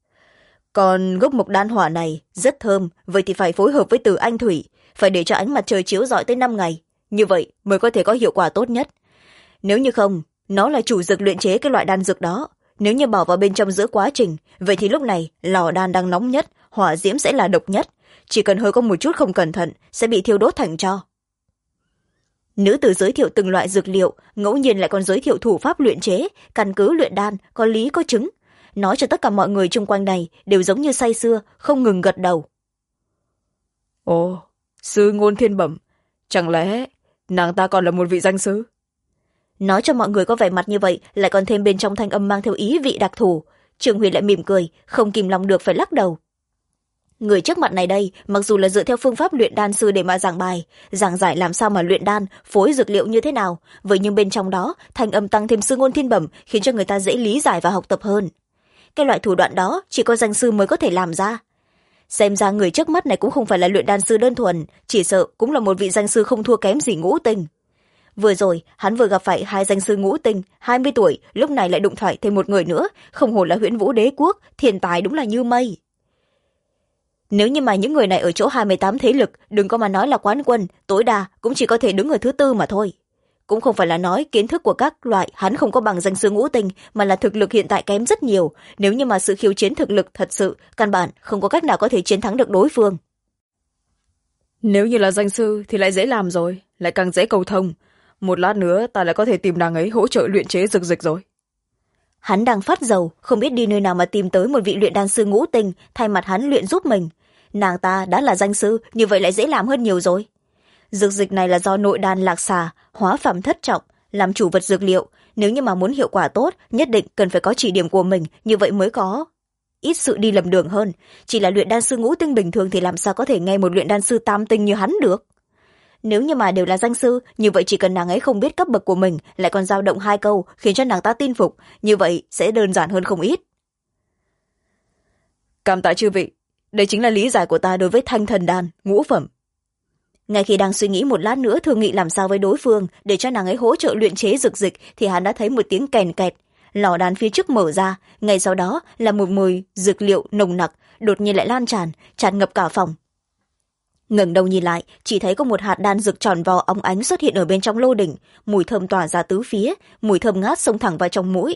Còn gốc mộc đan hỏa này rất thơm, vậy thì phải phối hợp với từ anh thủy, phải để cho ánh mặt trời chiếu rọi tới 5 ngày, như vậy mới có thể có hiệu quả tốt nhất. Nếu như không, nó là chủ dược luyện chế cái loại đan dược đó, nếu như bỏ vào bên trong giữa quá trình, vậy thì lúc này lò đan đang nóng nhất, hỏa diễm sẽ là độc nhất, chỉ cần hơi có một chút không cẩn thận sẽ bị thiêu đốt thành tro. Nữ tử giới thiệu từng loại dược liệu, ngẫu nhiên lại còn giới thiệu thủ pháp luyện chế, căn cứ luyện đan, có lý có chứng, nói cho tất cả mọi người chung quanh này đều giống như say sưa, không ngừng gật đầu. Ồ, sư ngôn thiên bẩm, chẳng lẽ nàng ta còn là một vị danh sư? Nói cho mọi người có vẻ mặt như vậy, lại còn thêm bên trong thanh âm mang theo ý vị đặc thù. Trương Huyền lại mỉm cười, không kìm lòng được phải lắc đầu. Người trước mặt này đây, mặc dù là dựa theo phương pháp luyện đan sư để mà giảng bài, giảng giải làm sao mà luyện đan, phối dược liệu như thế nào, vậy nhưng bên trong đó, thanh âm tăng thêm sư ngôn thiên bẩm, khiến cho người ta dễ lý giải và học tập hơn. Cái loại thủ đoạn đó chỉ có danh sư mới có thể làm ra. Xem ra người trước mắt này cũng không phải là luyện đan sư đơn thuần, chỉ sợ cũng là một vị danh sư không thua kém gì Ngũ Tinh. Vừa rồi hắn vừa gặp phải 2 danh sư Ngũ Tinh 20 tuổi, lúc này lại đụng phải thêm một người nữa, không hổ là Huyễn Vũ Đế quốc, thiên tài đúng là như mây. Nếu như mà những người này ở chỗ 28 thế lực, đừng có mà nói là quán quân, tối đa cũng chỉ có thể đứng ở thứ 4 mà thôi. Cũng không phải là nói kiến thức của các loại hắn không có bằng danh sư Ngũ Tinh, mà là thực lực hiện tại kém rất nhiều. Nếu như mà sự khiêu chiến thực lực thật sự, căn bản không có cách nào có thể chiến thắng được đối phương. Nếu như là danh sư thì lại dễ làm rồi, lại càng dễ cầu thông. Một lát nữa ta lại có thể tìm nàng ấy hỗ trợ luyện chế dược dịch rồi. Hắn đang phát dầu, không biết đi nơi nào mà tìm tới một vị luyện đan sư Ngũ Tinh thay mặt hắn luyện giúp mình. Nàng ta đã là danh sư, như vậy lại dễ làm hơn nhiều rồi. Dược dịch này là do nội đan lạc xà, hóa phẩm thất trọng, làm chủ vật dược liệu. Nếu như mà muốn hiệu quả tốt, nhất định cần phải có chỉ điểm của mình, như vậy mới có ít sự đi lầm đường hơn. Chỉ là luyện đan sư Ngũ Tinh bình thường thì làm sao có thể nghe một luyện đan sư tam tinh như hắn được. Nếu như mà đều là danh sư, như vậy chỉ cần nàng ấy không biết cấp bậc của mình, lại còn dao động 2 câu khiến cho nàng ta tin phục, như vậy sẽ đơn giản hơn không ít. Cảm tạ chư vị, đây chính là lý giải của ta đối với thanh thần đan, ngũ phẩm. Ngay khi đang suy nghĩ một lát nữa thương nghị làm sao với đối phương để cho nàng ấy hỗ trợ luyện chế dược dịch, thì hắn đã thấy một tiếng kèn kẹt, lò đan phía trước mở ra, ngay sau đó là một mùi dược liệu nồng nặc đột nhiên lại lan tràn ngập cả phòng. Ngẩng đầu nhìn lại, chỉ thấy có một hạt đan dược tròn vo óng ánh xuất hiện ở bên trong lô đỉnh, mùi thơm tỏa ra tứ phía, mùi thơm ngát xông thẳng vào trong mũi.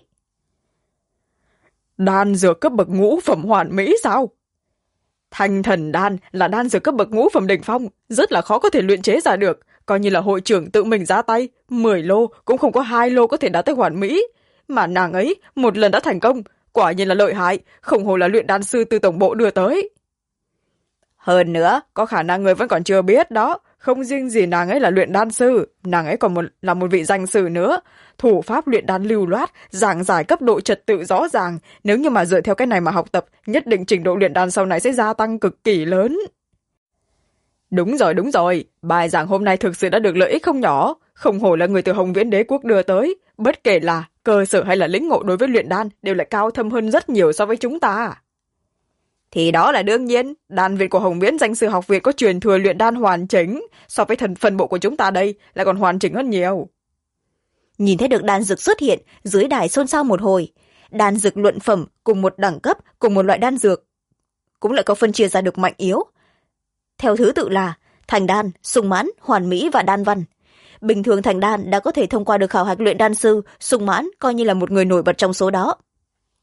Đan dược cấp bậc ngũ phẩm hoàn mỹ sao? Thanh thần đan là đan dược cấp bậc ngũ phẩm đỉnh phong, rất là khó có thể luyện chế ra được, coi như là hội trưởng tự mình ra tay, 10 lô cũng không có 2 lô có thể đạt tới hoàn mỹ, mà nàng ấy một lần đã thành công, quả nhiên là lợi hại, không hồ là luyện đan sư từ tổng bộ đưa tới. Hơn nữa, có khả năng người vẫn còn chưa biết đó, không riêng gì nàng ấy là luyện đan sư, nàng ấy còn là một vị danh sư nữa. Thủ pháp luyện đan lưu loát, giảng giải cấp độ trật tự rõ ràng, nếu như mà dựa theo cái này mà học tập, nhất định trình độ luyện đan sau này sẽ gia tăng cực kỳ lớn. Đúng rồi, bài giảng hôm nay thực sự đã được lợi ích không nhỏ, không hổ là người từ Hồng Viễn Đế quốc đưa tới, bất kể là cơ sở hay là lĩnh ngộ đối với luyện đan đều lại cao thâm hơn rất nhiều so với chúng ta. Thì đó là đương nhiên, đan viện của Hồng Viễn danh sư học viện có truyền thừa luyện đan hoàn chỉnh, so với phần bộ của chúng ta đây lại còn hoàn chỉnh hơn nhiều. Nhìn thấy được đan dược xuất hiện, dưới đài xôn xao một hồi. Đan dược luận phẩm cùng một đẳng cấp, cùng một loại đan dược, cũng lại có phân chia ra được mạnh yếu. Theo thứ tự là thành đan, sung mãn, hoàn mỹ và đan văn. Bình thường thành đan đã có thể thông qua được khảo hạch luyện đan sư, sung mãn coi như là một người nổi bật trong số đó.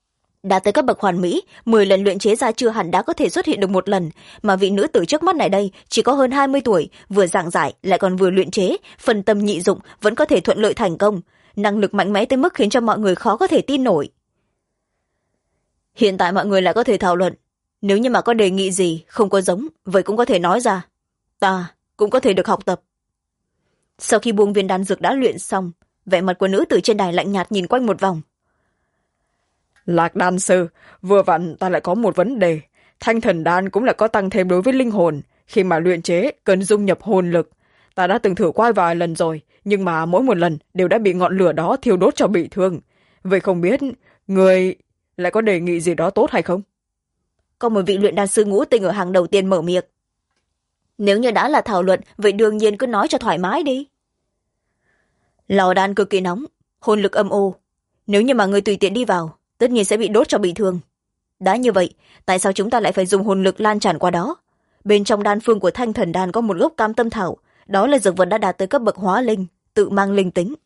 đã tới cấp bậc hoàn mỹ, 10 lần luyện chế ra chưa hẳn đã có thể xuất hiện được một lần, mà vị nữ tử trước mắt này đây chỉ có hơn 20 tuổi, vừa giảng giải lại còn vừa luyện chế, phân tâm nhị dụng vẫn có thể thuận lợi thành công, năng lực mạnh mẽ tới mức khiến cho mọi người khó có thể tin nổi. Hiện tại mọi người lại có thể thảo luận, nếu như mà có đề nghị gì không có giống, vậy cũng có thể nói ra, ta cũng có thể được học tập. Sau khi buông viên đan dược đã luyện xong, vẻ mặt của nữ tử trên đài lạnh nhạt nhìn quanh một vòng. Lạc đan sư, vừa vặn ta lại có một vấn đề. Thanh thần đan cũng là có tăng thêm đối với linh hồn, khi mà luyện chế cần dung nhập hồn lực. Ta đã từng thử qua vài lần rồi, nhưng mà mỗi một lần đều đã bị ngọn lửa đó thiêu đốt cho bị thương. Vậy không biết người lại có đề nghị gì đó tốt hay không? Có một vị luyện đan sư ngũ tinh ở hàng đầu tiên mở miệng. Nếu như đã là thảo luận, vậy đương nhiên cứ nói cho thoải mái đi. Lò đan cực kỳ nóng, hồn lực âm u. Nếu như mà người tùy tiện đi vào, tất nhiên sẽ bị đốt cho bị thương. Đã như vậy, tại sao chúng ta lại phải dùng hồn lực lan tràn qua đó? Bên trong đan phương của thanh thần đan có một gốc cam tâm thảo, đó là dược vật đã đạt tới cấp bậc hóa linh, tự mang linh tính.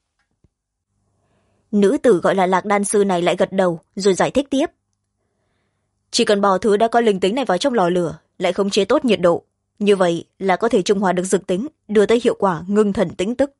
Nữ tử gọi là Lạc đan sư này lại gật đầu, rồi giải thích tiếp. Chỉ cần bỏ thứ đã có linh tính này vào trong lò lửa, lại khống chế tốt nhiệt độ, như vậy là có thể trung hòa được dược tính, đưa tới hiệu quả ngưng thần tĩnh tức.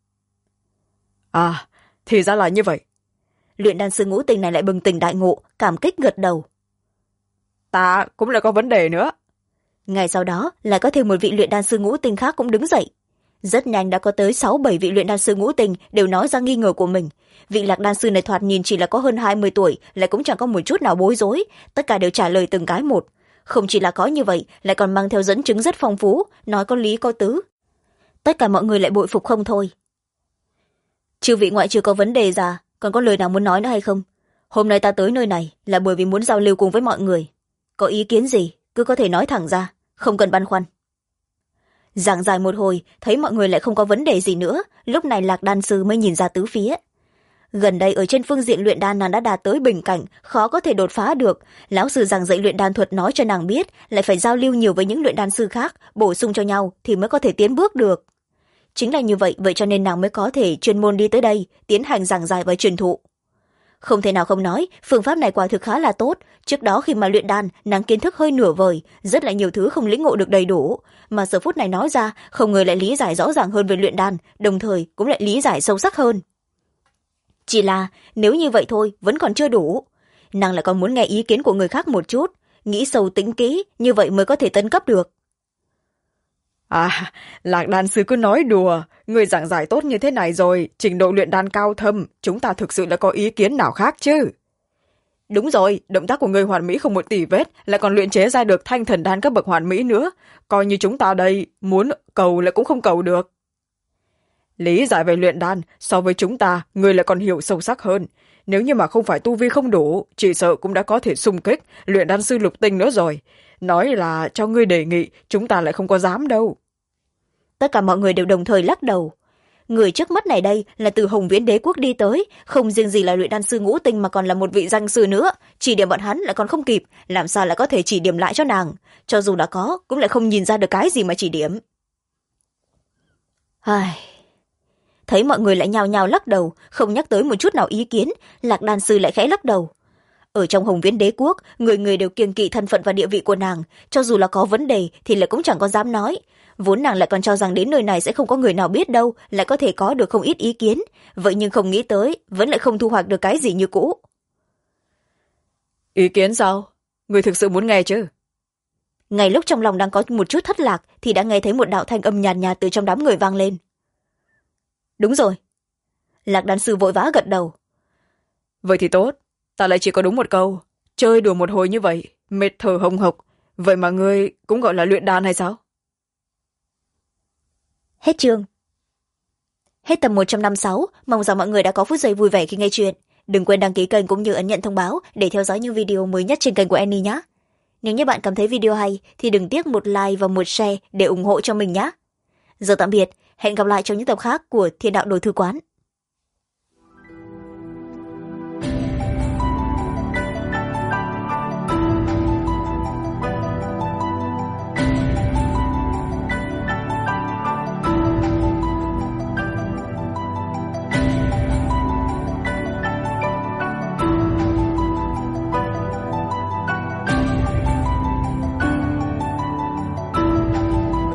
À, thì ra là như vậy. Luyện đan sư ngũ tinh này lại bừng tỉnh đại ngộ, cảm kích gật đầu. Ta cũng lại có vấn đề nữa. Ngày sau đó lại có thêm một vị luyện đan sư ngũ tinh khác cũng đứng dậy. Rất nhanh đã có tới 6-7 vị luyện đan sư ngũ tinh đều nói ra nghi ngờ của mình. Vị Lạc đan sư này thoạt nhìn chỉ là có hơn 20 tuổi, lại cũng chẳng có một chút nào bối rối, tất cả đều trả lời từng cái một. Không chỉ là có như vậy, lại còn mang theo dẫn chứng rất phong phú, nói có lý có tứ. Tất cả mọi người lại bội phục không thôi. Chư vị ngoại trừ có vấn đề ra, còn có lời nào muốn nói nữa hay không? Hôm nay ta tới nơi này là bởi vì muốn giao lưu cùng với mọi người. Có ý kiến gì, cứ có thể nói thẳng ra, không cần băn khoăn. Giảng dài một hồi, thấy mọi người lại không có vấn đề gì nữa, lúc này Lạc đan sư mới nhìn ra tứ phía. Gần đây ở trên phương diện luyện đan nàng đã đạt tới bình cảnh, khó có thể đột phá được. Lão sư giảng dạy luyện đan thuật nói cho nàng biết, lại phải giao lưu nhiều với những luyện đan sư khác, bổ sung cho nhau thì mới có thể tiến bước được. Chính là như vậy, vậy cho nên nàng mới có thể chuyên môn đi tới đây, tiến hành giảng giải và truyền thụ. Không thể nào không nói, phương pháp này quả thực khá là tốt. Trước đó khi mà luyện đan, nàng kiến thức hơi nửa vời, rất là nhiều thứ không lĩnh ngộ được đầy đủ. Mà giờ phút này nói ra, không ngờ lại lý giải rõ ràng hơn về luyện đan, đồng thời cũng lại lý giải sâu sắc hơn. Chỉ là, nếu như vậy thôi, vẫn còn chưa đủ. Nàng lại còn muốn nghe ý kiến của người khác một chút, nghĩ sâu tính kỹ, như vậy mới có thể tấn cấp được. À, Lạc đan sư cứ nói đùa, người giảng giải tốt như thế này rồi, trình độ luyện đan cao thâm, chúng ta thực sự đã có ý kiến nào khác chứ? Đúng rồi, động tác của người hoàn mỹ không một tỉ vết, lại còn luyện chế ra được thanh thần đan cấp bậc hoàn mỹ nữa, coi như chúng ta đây muốn cầu lại cũng không cầu được. Lý giải về luyện đan, so với chúng ta, người lại còn hiểu sâu sắc hơn. Nếu như mà không phải tu vi không đủ, chỉ sợ cũng đã có thể xung kích luyện đan sư lục tinh nữa rồi. Nói là cho ngươi đề nghị, chúng ta lại không có dám đâu. Tất cả mọi người đều đồng thời lắc đầu. Người trước mắt này đây là từ Hồng Viễn Đế quốc đi tới, không riêng gì là luyện đan sư ngũ tinh mà còn là một vị danh sư nữa, chỉ điểm bọn hắn lại còn không kịp, làm sao lại có thể chỉ điểm lại cho nàng, cho dù đã có cũng lại không nhìn ra được cái gì mà chỉ điểm. Thấy mọi người lại nhao nhao lắc đầu, không nhắc tới một chút nào ý kiến, Lạc đan sư lại khẽ lắc đầu. Ở trong Hồng Viễn Đế quốc, người người đều kiêng kỵ thân phận và địa vị của nàng, cho dù là có vấn đề thì lại cũng chẳng có dám nói. Vốn nàng lại còn cho rằng đến nơi này sẽ không có người nào biết đâu, lại có thể có được không ít ý kiến, vậy nhưng không nghĩ tới vẫn lại không thu hoạch được cái gì như cũ. Ý kiến sao? Người thực sự muốn nghe chứ? Ngay lúc trong lòng đang có một chút thất lạc thì đã nghe thấy một đạo thanh âm nhàn nhạt từ trong đám người vang lên. Đúng rồi. Lạc đan sư vội vã gật đầu. Vậy thì tốt, ta lại chỉ có đúng một câu, chơi đùa một hồi như vậy, mệt thở hồng hộc, vậy mà ngươi cũng gọi là luyện đan hay sao? Hết chương. Hết tập 156, mong rằng mọi người đã có phút giây vui vẻ khi nghe chuyện. Đừng quên đăng ký kênh cũng như ấn nhận thông báo để theo dõi những video mới nhất trên kênh của Annie nhé. Nếu như bạn cảm thấy video hay thì đừng tiếc một like và một share để ủng hộ cho mình nhé. Giờ tạm biệt, hẹn gặp lại trong những tập khác của Thiên đạo đồ thư quán.